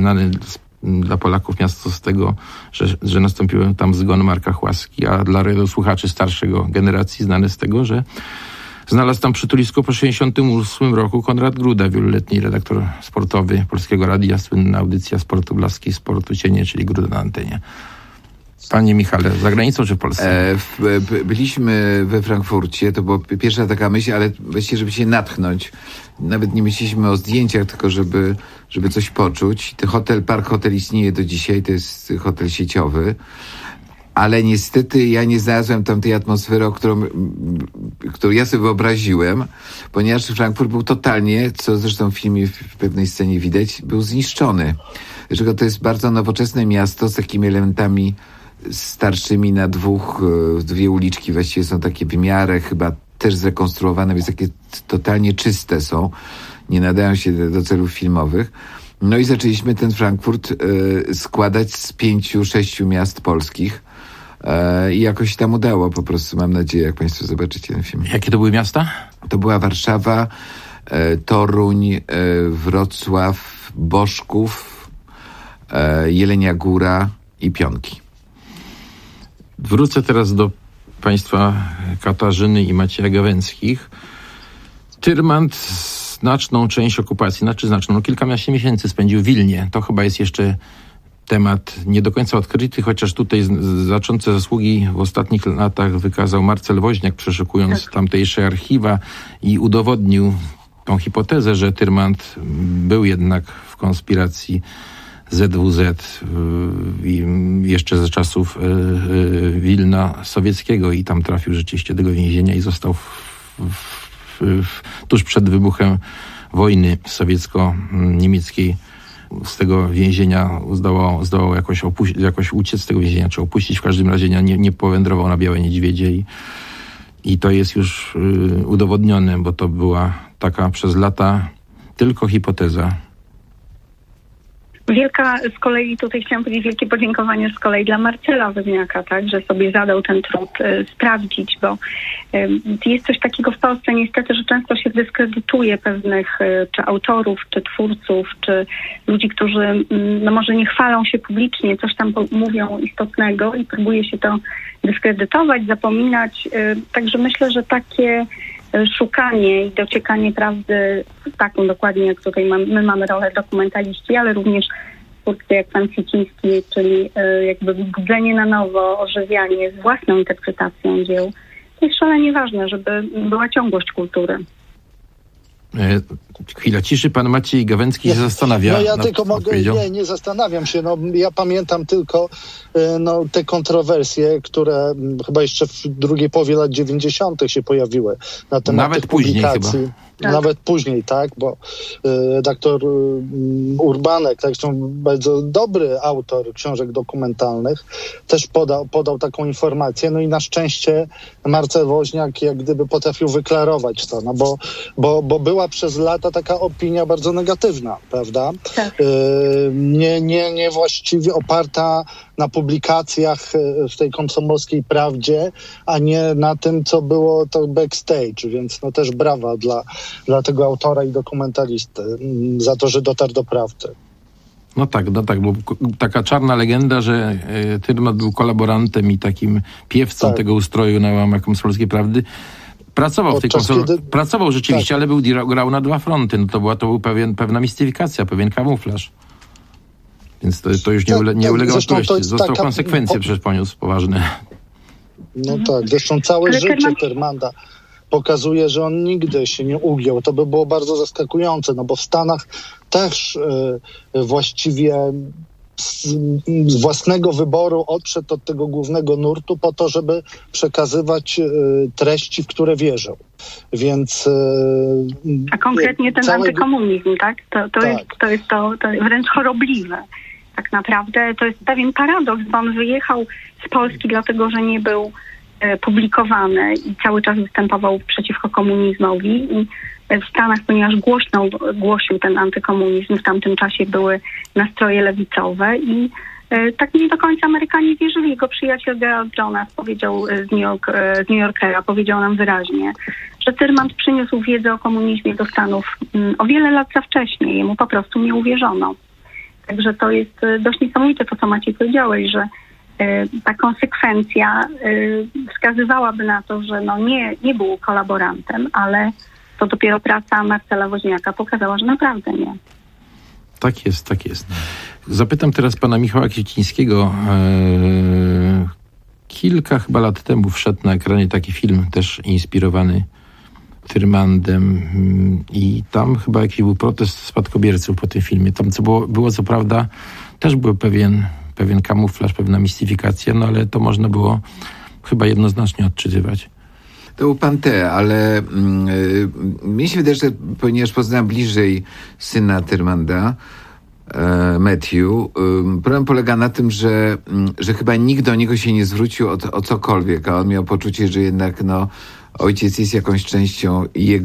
R: dla Polaków miasto z tego, że nastąpił tam zgon Marka Chłaski, a dla słuchaczy starszego generacji znane z tego, że znalazł tam przytulisko po 1968 roku Konrad Gruda, wieloletni redaktor sportowy Polskiego Radia, słynna audycja Sportu Blaski, Sportu Cienie, czyli Gruda na antenie. Panie Michale, za granicą czy w Polsce?
S: Byliśmy we Frankfurcie, to była pierwsza taka myśl, ale właściwie, żeby się natchnąć. Nawet nie myśleliśmy o zdjęciach, tylko żeby coś poczuć. Park Hotel istnieje do dzisiaj, to jest hotel sieciowy. Ale niestety ja nie znalazłem tam tej atmosfery, którą ja sobie wyobraziłem, ponieważ Frankfurt był totalnie, co zresztą w filmie w pewnej scenie widać, był zniszczony. Dlaczego to jest bardzo nowoczesne miasto z takimi elementami starszymi na dwie uliczki właściwie są takie w miarę chyba też zrekonstruowane, więc takie totalnie czyste są, nie nadają się do celów filmowych. No i zaczęliśmy ten Frankfurt składać z 5-6 miast polskich. I jakoś się tam udało po prostu, mam nadzieję, jak państwo zobaczycie ten film.
R: Jakie to były miasta?
S: To była Warszawa, Toruń, Wrocław, Boszków, Jelenia Góra i Pionki.
R: Wrócę teraz do państwa Katarzyny i Macieja Gawęckich. Tyrmand znaczną część okupacji, kilkanaście miesięcy spędził w Wilnie. To chyba jest jeszcze temat nie do końca odkryty, chociaż tutaj znaczące zasługi w ostatnich latach wykazał Marcel Woźniak, przeszukując tamtejsze archiwa i udowodnił tą hipotezę, że Tyrmand był jednak w konspiracji ZWZ jeszcze ze czasów Wilna sowieckiego i tam trafił rzeczywiście do tego więzienia i został tuż przed wybuchem wojny sowiecko-niemieckiej z tego więzienia zdołał jakoś uciec z tego więzienia, czy opuścić. W każdym razie nie powędrował na Białe Niedźwiedzie i to jest już udowodnione, bo to była taka przez lata tylko hipoteza.
T: Wielka z kolei, tutaj chciałam powiedzieć wielkie podziękowanie z kolei dla Marcela Woźniaka, tak, że sobie zadał ten trud sprawdzić, bo jest coś takiego w Polsce niestety, że często się dyskredytuje pewnych czy autorów, czy twórców, czy ludzi, którzy no może nie chwalą się publicznie, coś tam mówią istotnego i próbuje się to dyskredytować, zapominać. Także myślę, że takie szukanie i dociekanie prawdy, taką dokładnie jak tutaj my mamy rolę dokumentaliści, ale również twórcy jak pan Siciński, czyli jakby budzenie na nowo, ożywianie z własną interpretacją dzieł. To jest szalenie ważne, żeby była ciągłość kultury.
R: Chwila ciszy, pan Maciej Gawęcki się zastanawia.
U: No ja tylko mogę, nie zastanawiam się. No, ja pamiętam tylko te kontrowersje, które chyba jeszcze w drugiej połowie lat 90. się pojawiły na temat
R: nawet
U: tych
R: później
U: publikacji.
R: chyba.
U: Tak. Nawet później, tak, bo redaktor Urbanek, zresztą bardzo dobry autor książek dokumentalnych, też podał taką informację, no i na szczęście Marcel Woźniak jak gdyby potrafił wyklarować to, no bo była przez lata taka opinia bardzo negatywna, prawda? Tak. Nie właściwie oparta na publikacjach w tej komsomolskiej prawdzie, a nie na tym, co było to backstage, więc no też brawa dla tego autora i dokumentalisty za to, że dotarł do prawdy.
R: No tak, bo taka czarna legenda, że Tyrmand był kolaborantem i takim piewcą tego ustroju na łamach Komsomolskiej Prawdy. Pracował rzeczywiście, ale grał na dwa fronty. No to był pewna mistyfikacja, pewien kamuflaż. Więc to już nie ulega wątpliwości. Został konsekwencje przecież poniósł poważne.
U: No tak, zresztą całe życie Tyrmanda pokazuje, że on nigdy się nie ugiął. To by było bardzo zaskakujące, no bo w Stanach też właściwie z własnego wyboru odszedł od tego głównego nurtu po to, żeby przekazywać treści, w które wierzył. Więc...
T: A konkretnie ten antykomunizm, tak? To jest wręcz chorobliwe. Tak naprawdę to jest pewien paradoks, bo on wyjechał z Polski dlatego, że nie był publikowany i cały czas występował przeciwko komunizmowi i w Stanach, ponieważ głosił ten antykomunizm, w tamtym czasie były nastroje lewicowe i tak nie do końca Amerykanie wierzyli. Jego przyjaciel Gerald Jonas powiedział z New Yorkera, powiedział nam wyraźnie, że Tyrmand przyniósł wiedzę o komunizmie do Stanów o wiele lat za wcześnie. Jemu po prostu nie uwierzono. Także to jest dość niesamowite to, co Maciej powiedziałeś, że ta konsekwencja wskazywałaby na to, że nie był kolaborantem, ale to dopiero praca Marcela Woźniaka pokazała, że naprawdę nie.
R: Tak jest. Zapytam teraz pana Michała Kwiecińskiego. Kilka chyba lat temu wszedł na ekranie taki film też inspirowany Tyrmandem i tam chyba jakiś był protest spadkobierców po tym filmie. Tam było co prawda, też był pewien kamuflaż, pewna mistyfikacja, no ale to można było chyba jednoznacznie odczytywać.
S: To był pan T, ale mi się wydaje, że ponieważ poznałem bliżej syna Tyrmanda, Matthew, problem polega na tym, że chyba nikt do niego się nie zwrócił o cokolwiek, a on miał poczucie, że jednak ojciec jest jakąś częścią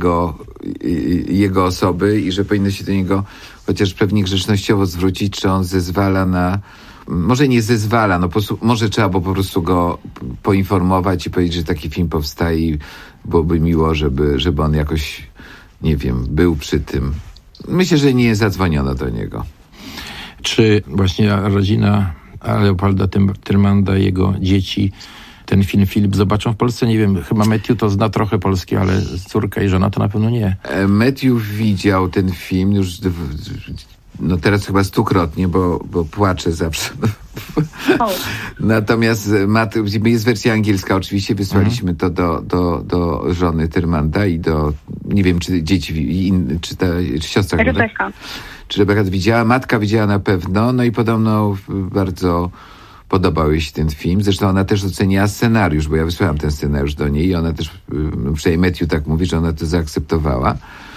S: jego osoby i że powinno się do niego chociaż pewnie grzecznościowo zwrócić, czy on zezwala na... Może nie zezwala, może trzeba było po prostu go poinformować i powiedzieć, że taki film powstaje i byłoby miło, żeby on jakoś, nie wiem, był przy tym. Myślę, że nie zadzwoniono do niego.
R: Czy właśnie rodzina Leopolda Tyrmanda, jego dzieci, ten film Filip zobaczą w Polsce? Nie wiem, chyba Matthew to zna trochę polski, ale córka i żona to na pewno nie.
S: Matthew widział ten film już teraz chyba 100-krotnie, bo płacze zawsze. Natomiast jest wersja angielska, oczywiście wysłaliśmy to do żony Tyrmanda i do, nie wiem, czy dzieci, czy siostra
T: Rebeka.
S: Czy Rebeka widziała, matka widziała na pewno, no i podobno bardzo podobał jej się ten film. Zresztą ona też oceniała scenariusz, bo ja wysłałem ten scenariusz do niej i ona też, przynajmniej Matthew tak mówi, że ona to zaakceptowała.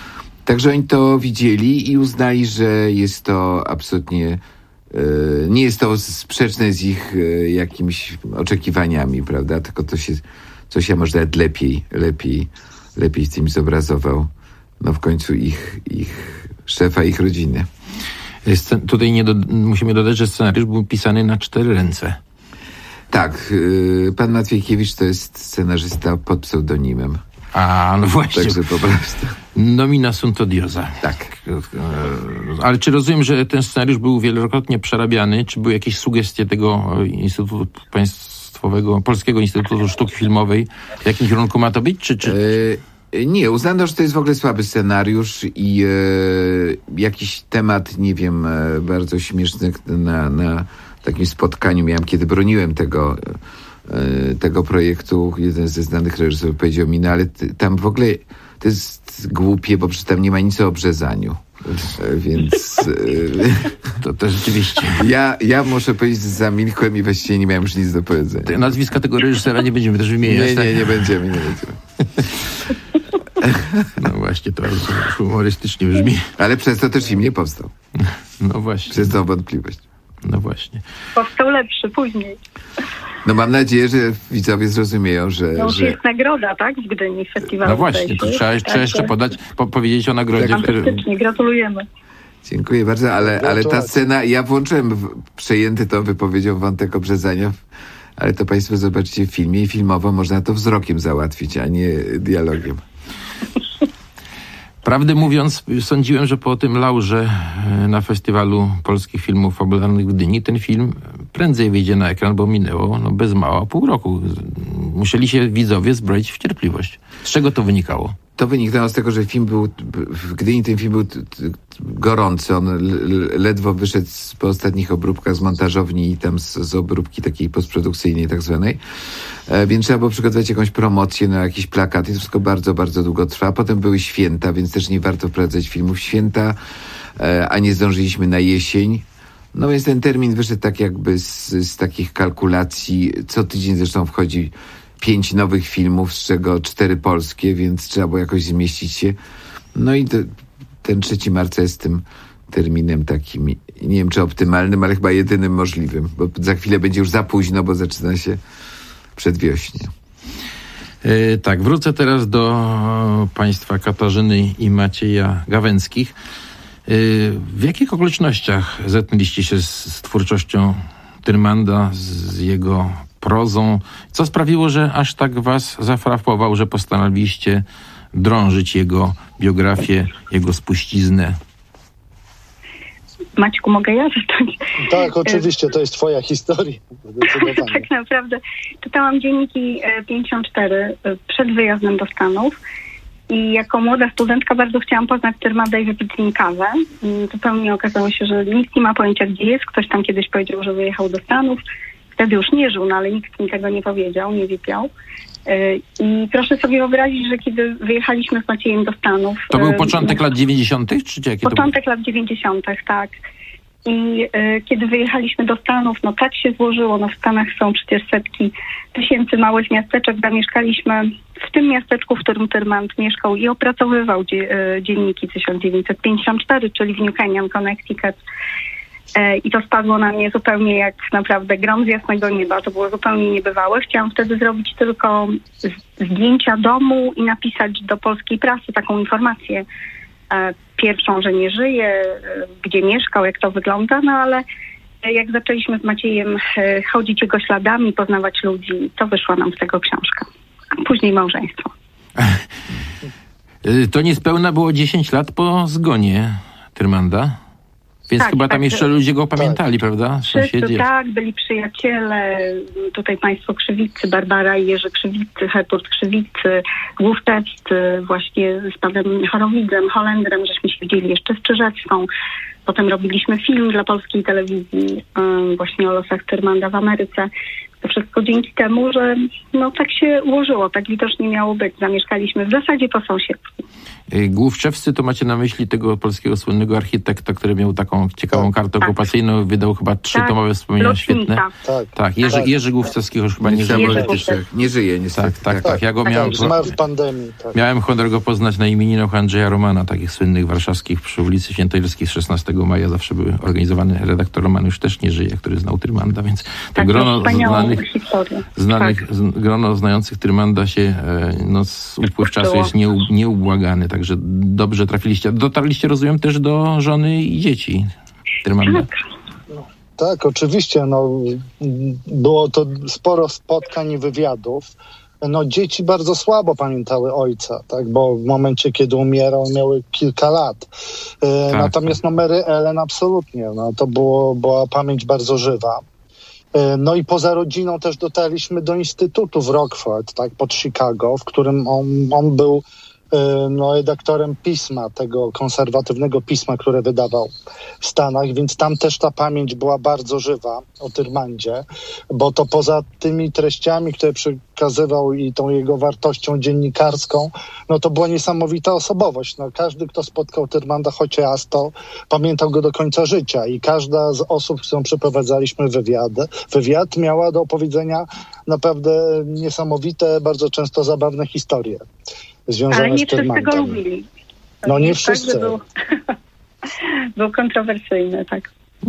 S: Także oni to widzieli i uznali, że jest to absolutnie, nie jest to sprzeczne z ich jakimiś oczekiwaniami, prawda? Tylko coś ja może nawet lepiej z tym zobrazował. No w końcu ich szefa, ich rodziny.
R: Tutaj musimy dodać, że scenariusz był pisany na 4 ręce.
S: Tak, pan Matwiejkiewicz to jest scenarzysta pod pseudonimem.
R: A, no właśnie.
S: Także po prostu.
R: Nomina sunt odiosa.
S: Tak.
R: Ale czy rozumiem, że ten scenariusz był wielokrotnie przerabiany? Czy były jakieś sugestie tego Instytutu Państwowego, Polskiego Instytutu Sztuki Filmowej? W jakim kierunku ma to być?
S: Nie, uznano, że to jest w ogóle słaby scenariusz i jakiś temat, nie wiem, bardzo śmieszny na takim spotkaniu miałem, kiedy broniłem tego projektu. Jeden ze znanych reżyserów powiedział mi, no ale tam w ogóle to jest głupie, bo przecież tam nie ma nic o obrzezaniu. Więc
R: to też rzeczywiście.
S: Ja muszę powiedzieć, że zamilkłem i właściwie nie miałem już nic do powiedzenia.
R: Nazwiska tego reżysera nie będziemy też wymieniać.
S: Nie będziemy.
R: No właśnie, to humorystycznie brzmi.
S: Ale przez to też film nie powstał.
R: No właśnie.
S: Przez tą wątpliwość.
R: No właśnie.
T: Powstał lepszy później.
S: No mam nadzieję, że widzowie zrozumieją, że...
T: No już jest nagroda, tak? W Gdyni festiwalu.
R: No właśnie, to trzeba jeszcze powiedzieć o nagrodzie.
T: Fantastycznie, gratulujemy.
S: Dziękuję bardzo, ale ta scena, ja włączyłem przejęty tą wypowiedzią wątek obrzezania, ale to państwo zobaczycie w filmie i filmowo można to wzrokiem załatwić, a nie dialogiem.
R: Prawdę mówiąc, sądziłem, że po tym laurze na Festiwalu Polskich Filmów Fabularnych w Gdyni ten film prędzej wyjdzie na ekran, bo minęło bez mała pół roku. Musieli się widzowie zbroić w cierpliwość. Z czego to wynikało?
S: To wynikało z tego, że film był w Gdyni, ten film był gorący. On ledwo wyszedł po ostatnich obróbkach z montażowni i tam z obróbki takiej postprodukcyjnej tak zwanej. Więc trzeba było przygotować jakąś promocję na jakiś plakat i to wszystko bardzo, bardzo długo trwa. Potem były święta, więc też nie warto wprowadzać filmów w święta, a nie zdążyliśmy na jesień. No więc ten termin wyszedł tak jakby z takich kalkulacji. Co tydzień zresztą wchodzi 5 nowych filmów, z czego 4 polskie, więc trzeba było jakoś zmieścić się. No i ten 3 marca jest tym terminem takim, nie wiem czy optymalnym, ale chyba jedynym możliwym, bo za chwilę będzie już za późno, bo zaczyna się przedwiośnie.
R: Tak, wrócę teraz do państwa Katarzyny i Macieja Gawęckich. W jakich okolicznościach zetknęliście się z twórczością Tyrmanda, z jego prozą? Co sprawiło, że aż tak was zafrapował, że postanowiliście drążyć jego biografię, jego spuściznę?
T: Maćku, mogę ja zacząć?
U: Tak, oczywiście, to jest twoja historia.
T: Tak naprawdę. Czytałam dzienniki 54 przed wyjazdem do Stanów i jako młoda studentka bardzo chciałam poznać Tyrmanda i wypić z nim kawę. Zupełnie okazało się, że nikt nie ma pojęcia, gdzie jest. Ktoś tam kiedyś powiedział, że wyjechał do Stanów. Wtedy już nie żył, no ale nikt mi tego nie powiedział, nie wypiał. I proszę sobie wyobrazić, że kiedy wyjechaliśmy z Maciejem do Stanów...
R: To był początek lat 90. czy jakie
T: Początek lat 90., tak. I kiedy wyjechaliśmy do Stanów, no tak się złożyło, no w Stanach są przecież setki tysięcy małych miasteczek, zamieszkaliśmy w tym miasteczku, w którym Tyrmand mieszkał i opracowywał dzienniki 1954, czyli w New Canyon, Connecticut. I to spadło na mnie zupełnie jak naprawdę grom z jasnego nieba. To było zupełnie niebywałe. Chciałam wtedy zrobić tylko zdjęcia domu i napisać do polskiej prasy taką informację. Pierwszą, że nie żyje, gdzie mieszkał, jak to wygląda, no ale jak zaczęliśmy z Maciejem chodzić jego śladami, poznawać ludzi, to wyszła nam z tego książka. A później małżeństwo.
R: To niespełna było 10 lat po zgonie Tyrmanda. Więc
T: tak,
R: chyba tam jeszcze ludzie go pamiętali, prawda?
T: Wszyscy, tak, byli przyjaciele, tutaj państwo Krzywicy, Barbara i Jerzy Krzywicy, Herpurt Krzywicy, Główtest, właśnie z panem Chorowidzem, Holendrem, żeśmy się widzieli jeszcze z Czyżewską. Potem robiliśmy film dla polskiej telewizji właśnie o losach Tyrmanda w Ameryce. To wszystko dzięki temu, że tak się ułożyło, tak widocznie miało być. Zamieszkaliśmy w zasadzie po sąsiedzku.
R: Główczewscy to macie na myśli tego polskiego słynnego architekta, który miał taką ciekawą kartę okupacyjną, wydał chyba 3-tomowe wspomnienia świetne. Tak. Jerzy Główczewski już chyba nie żyje.
S: Nie żyje niestety.
R: Tak. Ja go miałem
U: w pandemii. Tak.
R: Miałem honor go poznać na imieninach Andrzeja Romana, takich słynnych warszawskich przy ulicy Świętojańskiej z 16 maja. Zawsze były organizowane. Redaktor Roman już też nie żyje, który znał Tyrmanda, więc to grono grono znających Tyrmanda się upływ czasu jest nieubłagany. Także dobrze trafiliście. Dotarliście, rozumiem, też do żony i dzieci Tyrmanda.
U: Tak, oczywiście. Było to sporo spotkań i wywiadów. Dzieci bardzo słabo pamiętały ojca, tak, bo w momencie, kiedy umierał, miały kilka lat. Natomiast Mary Ellen absolutnie. To była pamięć bardzo żywa. I poza rodziną też dotarliśmy do Instytutu w Rockford, tak, pod Chicago, w którym on był redaktorem pisma, tego konserwatywnego pisma, które wydawał w Stanach, więc tam też ta pamięć była bardzo żywa o Tyrmandzie, bo to poza tymi treściami, które przekazywał i tą jego wartością dziennikarską, to była niesamowita osobowość. Każdy, kto spotkał Tyrmanda choć raz, to pamiętał go do końca życia i każda z osób, z którą przeprowadzaliśmy wywiad miała do opowiedzenia naprawdę niesamowite, bardzo często zabawne historie.
T: Ale nie wszyscy go lubili.
U: Nie wszyscy.
T: Tak, był kontrowersyjny, tak.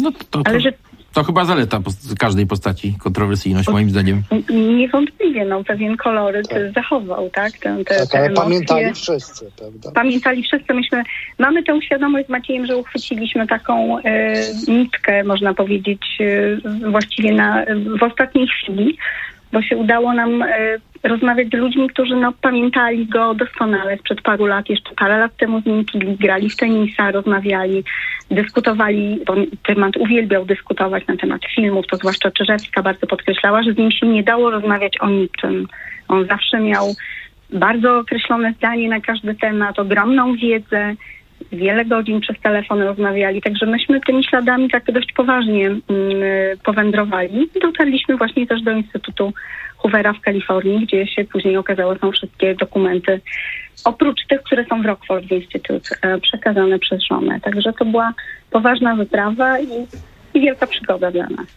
R: To chyba zaleta każdej postaci, kontrowersyjność moim zdaniem.
T: Niewątpliwie, pewien koloryt zachował, tak?
U: Ale pamiętali wszyscy, prawda?
T: Pamiętali wszyscy. Mamy tę świadomość z Maciejem, że uchwyciliśmy taką nitkę, można powiedzieć, właściwie w ostatniej chwili, bo się udało nam rozmawiać z ludźmi, którzy pamiętali go doskonale sprzed paru lat, jeszcze parę lat temu z nim pili, grali w tenisa, rozmawiali, dyskutowali, bo Tyrmand uwielbiał dyskutować na temat filmów, to zwłaszcza Czyżewska bardzo podkreślała, że z nim się nie dało rozmawiać o niczym. On zawsze miał bardzo określone zdanie na każdy temat, ogromną wiedzę, wiele godzin przez telefon rozmawiali, także myśmy tymi śladami tak dość poważnie powędrowali. Dotarliśmy właśnie też do Instytutu Hoovera w Kalifornii, gdzie się później okazało, są wszystkie dokumenty, oprócz tych, które są w Rockford Institute, przekazane przez żonę. Także to była poważna wyprawa i wielka przygoda dla nas.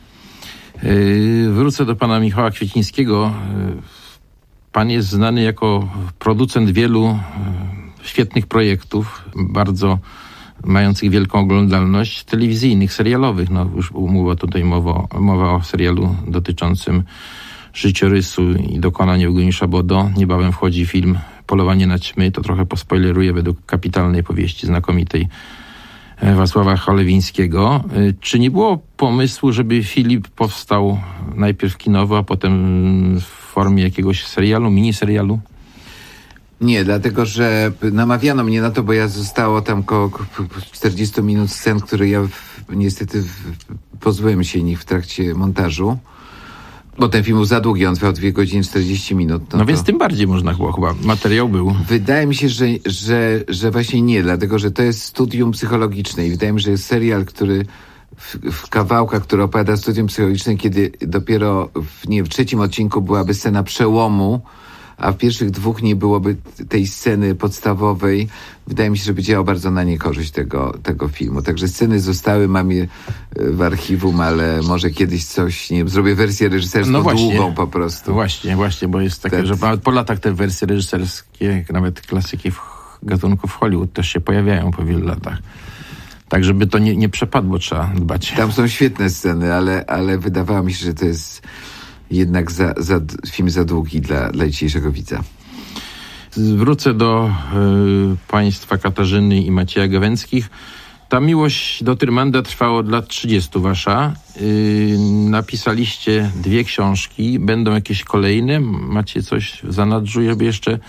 R: Wrócę do pana Michała Kwiecińskiego. Pan jest znany jako producent wielu świetnych projektów, bardzo mających wielką oglądalność, telewizyjnych, serialowych. Już mowa o serialu dotyczącym życiorysu i dokonań Eugeniusza Bodo. Niebawem wchodzi film Polowanie na ćmy. To trochę pospoileruję według kapitalnej powieści znakomitej Wacława Cholewińskiego. Czy nie było pomysłu, żeby Filip powstał najpierw kinowo, a potem w formie jakiegoś serialu, miniserialu?
S: Nie, dlatego że namawiano mnie na to, bo zostało tam około 40 minut scen, które ja niestety pozbyłem się nich w trakcie montażu. Bo ten film był za długi, on trwał 2 godziny 40 minut.
R: Więc tym bardziej można było chyba. Materiał był.
S: Wydaje mi się, że właśnie nie, dlatego że to jest studium psychologiczne i wydaje mi się, że jest serial, który w kawałkach, który opowiada studium psychologiczne, kiedy dopiero w 3. odcinku byłaby scena przełomu, a w pierwszych 2 nie byłoby tej sceny podstawowej. Wydaje mi się, że by działał bardzo na niekorzyść tego filmu. Także sceny zostały, mam je w archiwum, ale może kiedyś coś, zrobię wersję reżyserską długą po prostu.
R: Właśnie, bo jest takie, że po latach te wersje reżyserskie, nawet klasyki gatunków Hollywood też się pojawiają po wielu latach. Tak, żeby to nie przepadło, trzeba dbać.
S: Tam są świetne sceny, ale wydawało mi się, że to jest jednak film za długi dla dzisiejszego widza.
R: Wrócę do państwa Katarzyny i Macieja Gawęckich. Ta miłość do Tyrmanda trwała od lat 30 wasza. Napisaliście 2 książki. Będą jakieś kolejne? Macie coś w zanadrzu, żeby jeszcze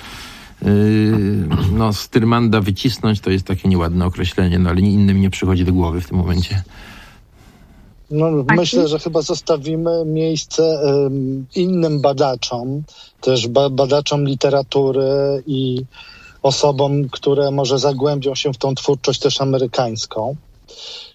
R: z Tyrmanda wycisnąć? To jest takie nieładne określenie, ale innym nie przychodzi do głowy w tym momencie.
U: Myślę, że chyba zostawimy miejsce innym badaczom, też badaczom literatury i osobom, które może zagłębią się w tą twórczość też amerykańską.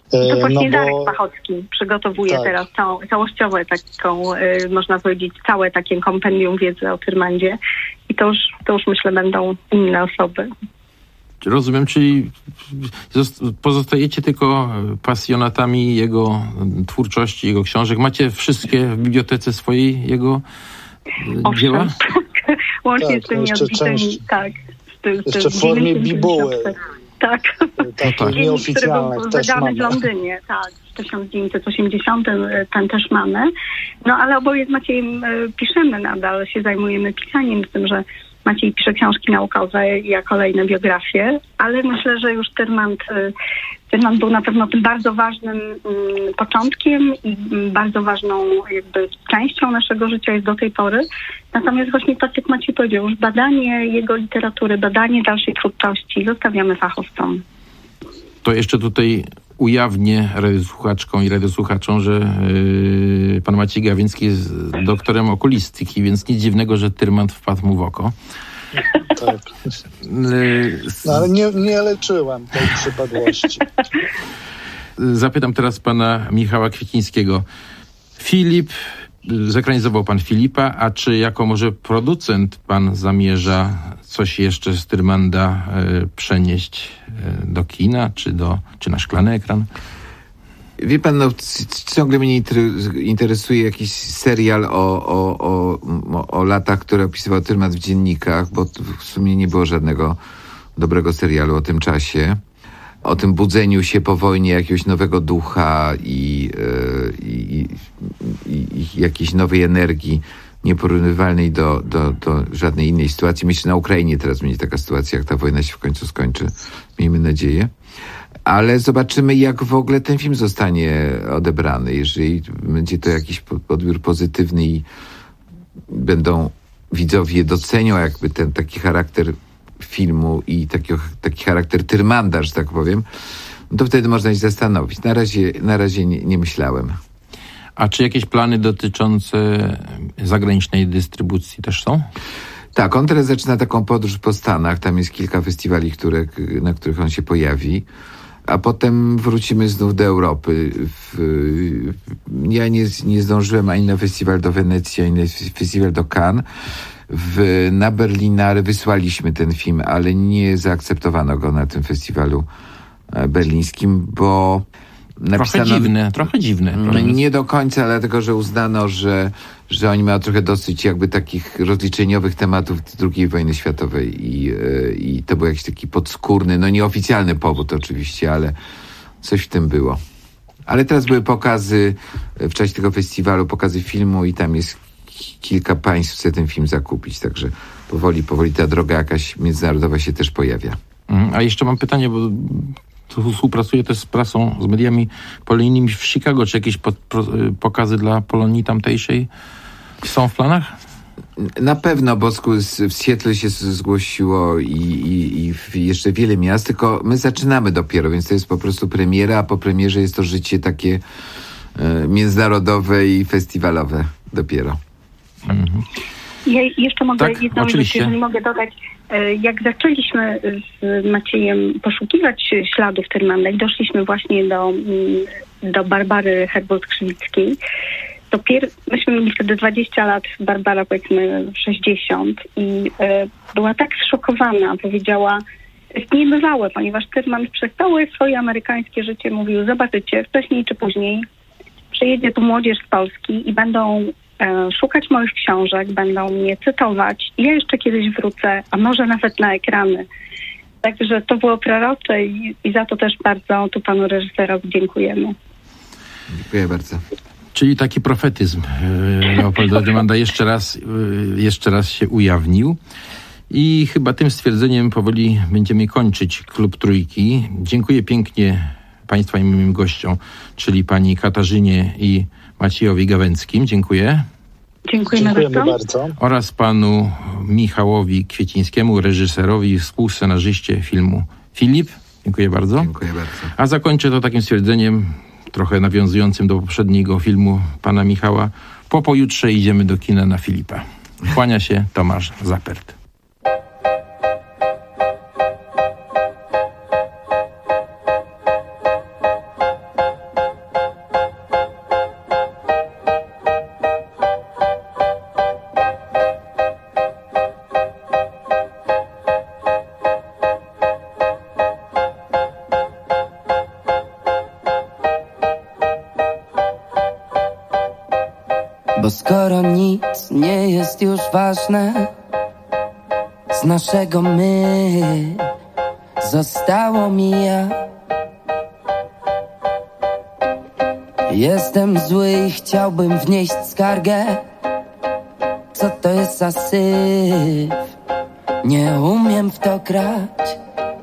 T: To właśnie Darek Pachocki przygotowuje teraz całościowe taką, można powiedzieć, całe takie kompendium wiedzy o Tyrmandzie i to już myślę będą inne osoby.
R: Rozumiem, czyli pozostajecie tylko pasjonatami jego twórczości, jego książek. Macie wszystkie w bibliotece swojej jego dzieła?
T: Tak, łącznie z tymi odbitymi, tak.
U: Jeszcze w formie bibuły.
T: Tak.
U: Nieoficjalne też mamy.
T: W Londynie, tak. W 1980 ten też mamy. No ale oboje z Maciejem piszemy nadal, się zajmujemy pisaniem, z tym, że Maciej pisze książki naukowe, ja kolejne biografie, ale myślę, że już Tyrmand był na pewno tym bardzo ważnym początkiem i bardzo ważną jakby częścią naszego życia jest do tej pory. Natomiast właśnie tak jak Maciej powiedział, już badanie jego literatury, badanie dalszej twórczości zostawiamy fachowcom.
R: To jeszcze tutaj ujawnię radiosłuchaczkom i radiosłuchaczom, że pan Maciej Gawęcki jest doktorem okulistyki, więc nic dziwnego, że Tyrmand wpadł mu w oko.
U: Tak. No, ale nie leczyłem tej przypadłości.
R: Zapytam teraz pana Michała Kwiecińskiego. Filip, zekranizował pan Filipa, a czy jako może producent pan zamierza coś jeszcze z Tyrmanda przenieść do kina, czy na szklany ekran?
S: Wie pan, ciągle mnie interesuje jakiś serial o latach, które opisywał Tyrmand w dziennikach, bo w sumie nie było żadnego dobrego serialu o tym czasie. O tym budzeniu się po wojnie jakiegoś nowego ducha i jakiejś nowej energii, nieporównywalnej do żadnej innej sytuacji. Myślę, na Ukrainie teraz będzie taka sytuacja, jak ta wojna się w końcu skończy. Miejmy nadzieję. Ale zobaczymy, jak w ogóle ten film zostanie odebrany. Jeżeli będzie to jakiś odbiór pozytywny i będą widzowie docenią jakby ten taki charakter filmu i taki charakter Tyrmanda, że tak powiem, to wtedy można się zastanowić. Na razie nie myślałem.
R: A czy jakieś plany dotyczące zagranicznej dystrybucji też są?
S: Tak, on teraz zaczyna taką podróż po Stanach. Tam jest kilka festiwali, na których on się pojawi. A potem wrócimy znów do Europy. Ja nie zdążyłem ani na festiwal do Wenecji, ani na festiwal do Cannes. Na Berlinale wysłaliśmy ten film, ale nie zaakceptowano go na tym festiwalu berlińskim, bo napisano...
R: Trochę dziwne.
S: Nie do końca, dlatego że uznano, że oni mają trochę dosyć jakby takich rozliczeniowych tematów II wojny światowej i to był jakiś taki podskórny, nieoficjalny powód oczywiście, ale coś w tym było. Ale teraz były pokazy, w czasie tego festiwalu pokazy filmu i tam jest kilka państw chce ten film zakupić, także powoli ta droga jakaś międzynarodowa się też pojawia.
R: A jeszcze mam pytanie, bo współpracuję też z prasą, z mediami polonijnymi w Chicago. Czy jakieś pokazy dla Polonii tamtejszej są w planach?
S: Na pewno, bo w Seattle się zgłosiło i jeszcze wiele miast, tylko my zaczynamy dopiero, więc to jest po prostu premiera, a po premierze jest to życie takie międzynarodowe i festiwalowe dopiero.
T: Mhm. Ja jeszcze mogę jedną rzecz, jeżeli mogę dodać. Jak zaczęliśmy z Maciejem poszukiwać śladów Tyrmanda i doszliśmy właśnie do Barbary Herbold-Krzywickiej, to myśmy mieli wtedy 20 lat, Barbara powiedzmy 60 i była tak zszokowana, powiedziała, to jest niebywałe, ponieważ Tyrmand przez całe swoje amerykańskie życie mówił, zobaczycie, wcześniej czy później przyjedzie tu młodzież z Polski i będą szukać moich książek, będą mnie cytować. Ja jeszcze kiedyś wrócę, a może nawet na ekrany. Także to było prorocze i za to też bardzo tu panu reżyserowi dziękujemy.
S: Dziękuję bardzo.
R: Czyli taki profetyzm Leopolda Tyrmanda jeszcze raz się ujawnił. I chyba tym stwierdzeniem powoli będziemy kończyć Klub Trójki. Dziękuję pięknie państwa i moim gościom, czyli pani Katarzynie i Maciejowi Gawęckim. Dziękuję.
T: Dziękujemy bardzo.
R: Oraz panu Michałowi Kwiecińskiemu, reżyserowi i współscenarzyście filmu Filip. Dziękuję bardzo.
S: Dziękuję bardzo.
R: A zakończę to takim stwierdzeniem, trochę nawiązującym do poprzedniego filmu pana Michała. Po pojutrze idziemy do kina na Filipa. Kłania się Tomasz Zapert.
A: nic nie jest już ważne. Z naszego my zostało mi ja. Jestem zły i chciałbym wnieść skargę. Co to jest za syf? Nie umiem w to grać.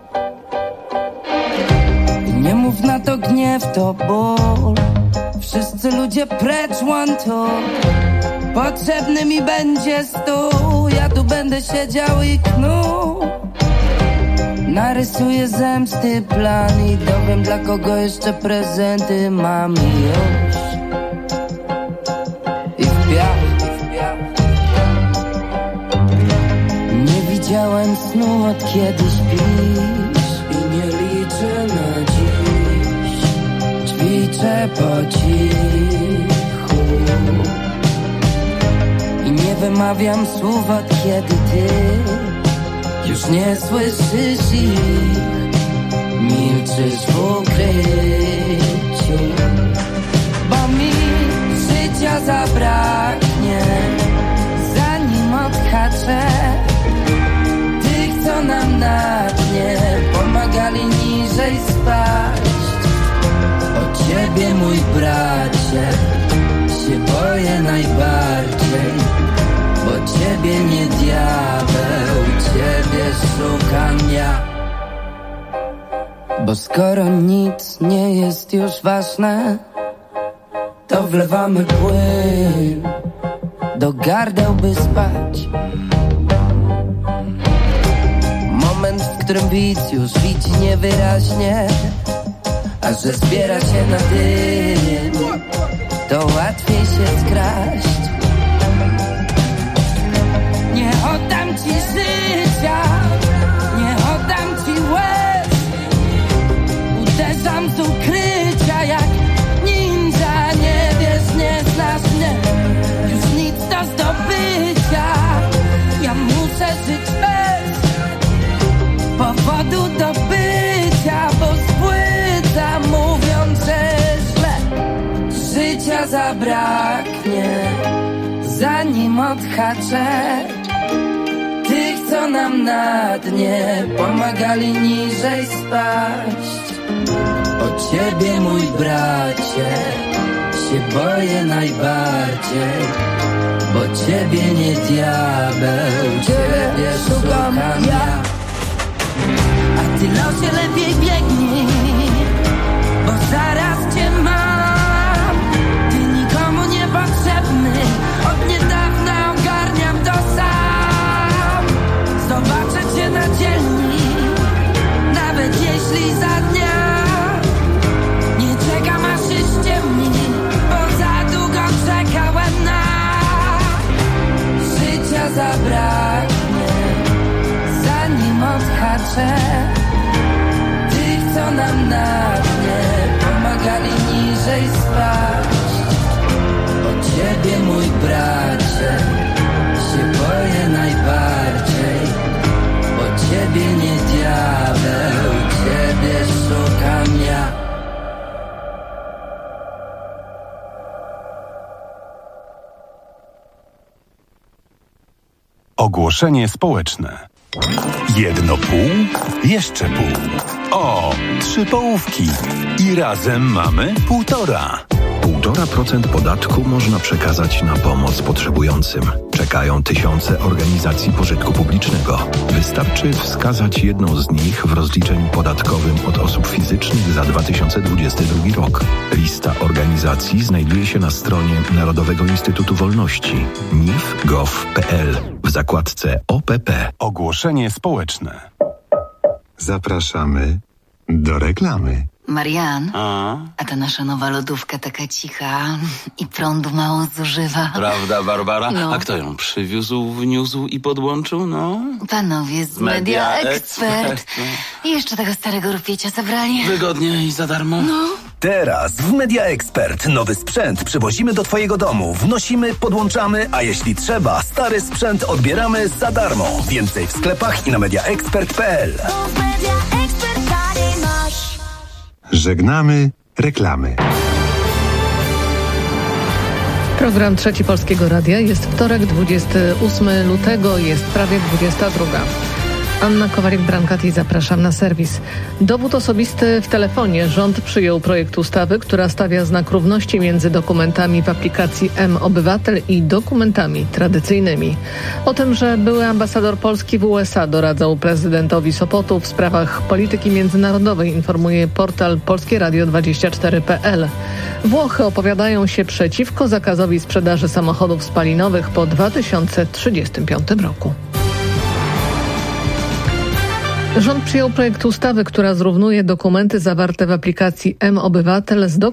A: Nie mów na to gniew, to ból. Wszyscy ludzie precz one two. Potrzebny mi będzie stół. Ja tu będę siedział i knuł. Narysuję zemsty plan i dowiem, dla kogo jeszcze prezenty mam już. I w piach. Nie widziałem snu, od kiedy śpisz. I nie liczę na dziś. Ćwiczę po cichu i nie wymawiam słów, od kiedy ty już nie słyszysz ich. Milczysz w ukryciu, bo mi życia zabraknie, zanim odhaczę tych, co nam na dnie pomagali niżej spaść. O ciebie, mój bracie, się boję najbardziej, bo ciebie nie diabeł, ciebie szukam ja. Bo skoro nic nie jest już ważne, to wlewamy płyn do gardeł, by spać. Moment, w którym widz już widzi niewyraźnie, a że zbiera się na dym, to łatwiej się skraść. Nie oddam ci życia, nie oddam ci łez. Uderzam z ukrycia jak ninja. Nie wiesz, nie znasz mnie, już nic do zdobycia. Ja muszę żyć bez powodu do bycia, bo spłyca, mówiąc, że źle życia zabraknie, zanim odhaczę tych, co nam na dnie pomagali niżej spaść. O ciebie, mój bracie, się boję najbardziej, bo ciebie nie diabeł, ciebie szukam ja. A ty, losie, lepiej biegnij, bo zaraz cię mam. Ty nikomu niepotrzebny, od niedawna ogarniam to sam. Zobaczę cię na dzielni, nawet jeśli za dnia. Nie czekam, aż się ściemni, bo za długo czekałem na życia zabraknie, zanim odhaczę tych, co nam na dnie pomagali niżej spaść. O ciebie, mój bracie, się boję najbardziej, bo ciebie nie diabeł, ciebie szukam ja.
V: Ogłoszenie społeczne. Jedno pół, jeszcze pół. O, 3 połówki. I razem mamy 1,5.
N: 1,5% podatku można przekazać na pomoc potrzebującym. Czekają tysiące organizacji pożytku publicznego. Wystarczy wskazać jedną z nich w rozliczeniu podatkowym od osób fizycznych za 2022 rok. Lista organizacji znajduje się na stronie Narodowego Instytutu Wolności nif.gov.pl w zakładce OPP.
V: Ogłoszenie społeczne.
F: Zapraszamy do reklamy.
P: Marian, a ta nasza nowa lodówka taka cicha i prądu mało zużywa.
O: Prawda, Barbara?
P: No.
O: A kto ją przywiózł, wniósł i podłączył? No.
P: Panowie z Media Expert. I jeszcze tego starego rupiecia zabrali.
O: Wygodnie i za darmo.
P: No.
Q: Teraz w Media Expert nowy sprzęt przywozimy do twojego domu. Wnosimy, podłączamy, a jeśli trzeba, stary sprzęt odbieramy za darmo. Więcej w sklepach i na mediaexpert.pl.
F: Żegnamy reklamy.
G: Program Trzeci Polskiego Radia. Jest wtorek, 28 lutego, jest prawie 22. Anna Kowalik-Brankat i zapraszam na serwis. Dowód osobisty w telefonie. Rząd przyjął projekt ustawy, która stawia znak równości między dokumentami w aplikacji mObywatel i dokumentami tradycyjnymi. O tym, że były ambasador Polski w USA doradzał prezydentowi Sopotu w sprawach polityki międzynarodowej, informuje portal polskieradio24.pl. Włochy opowiadają się przeciwko zakazowi sprzedaży samochodów spalinowych po 2035 roku. Rząd przyjął projekt ustawy, która zrównuje dokumenty zawarte w aplikacji mObywatel z dokumentami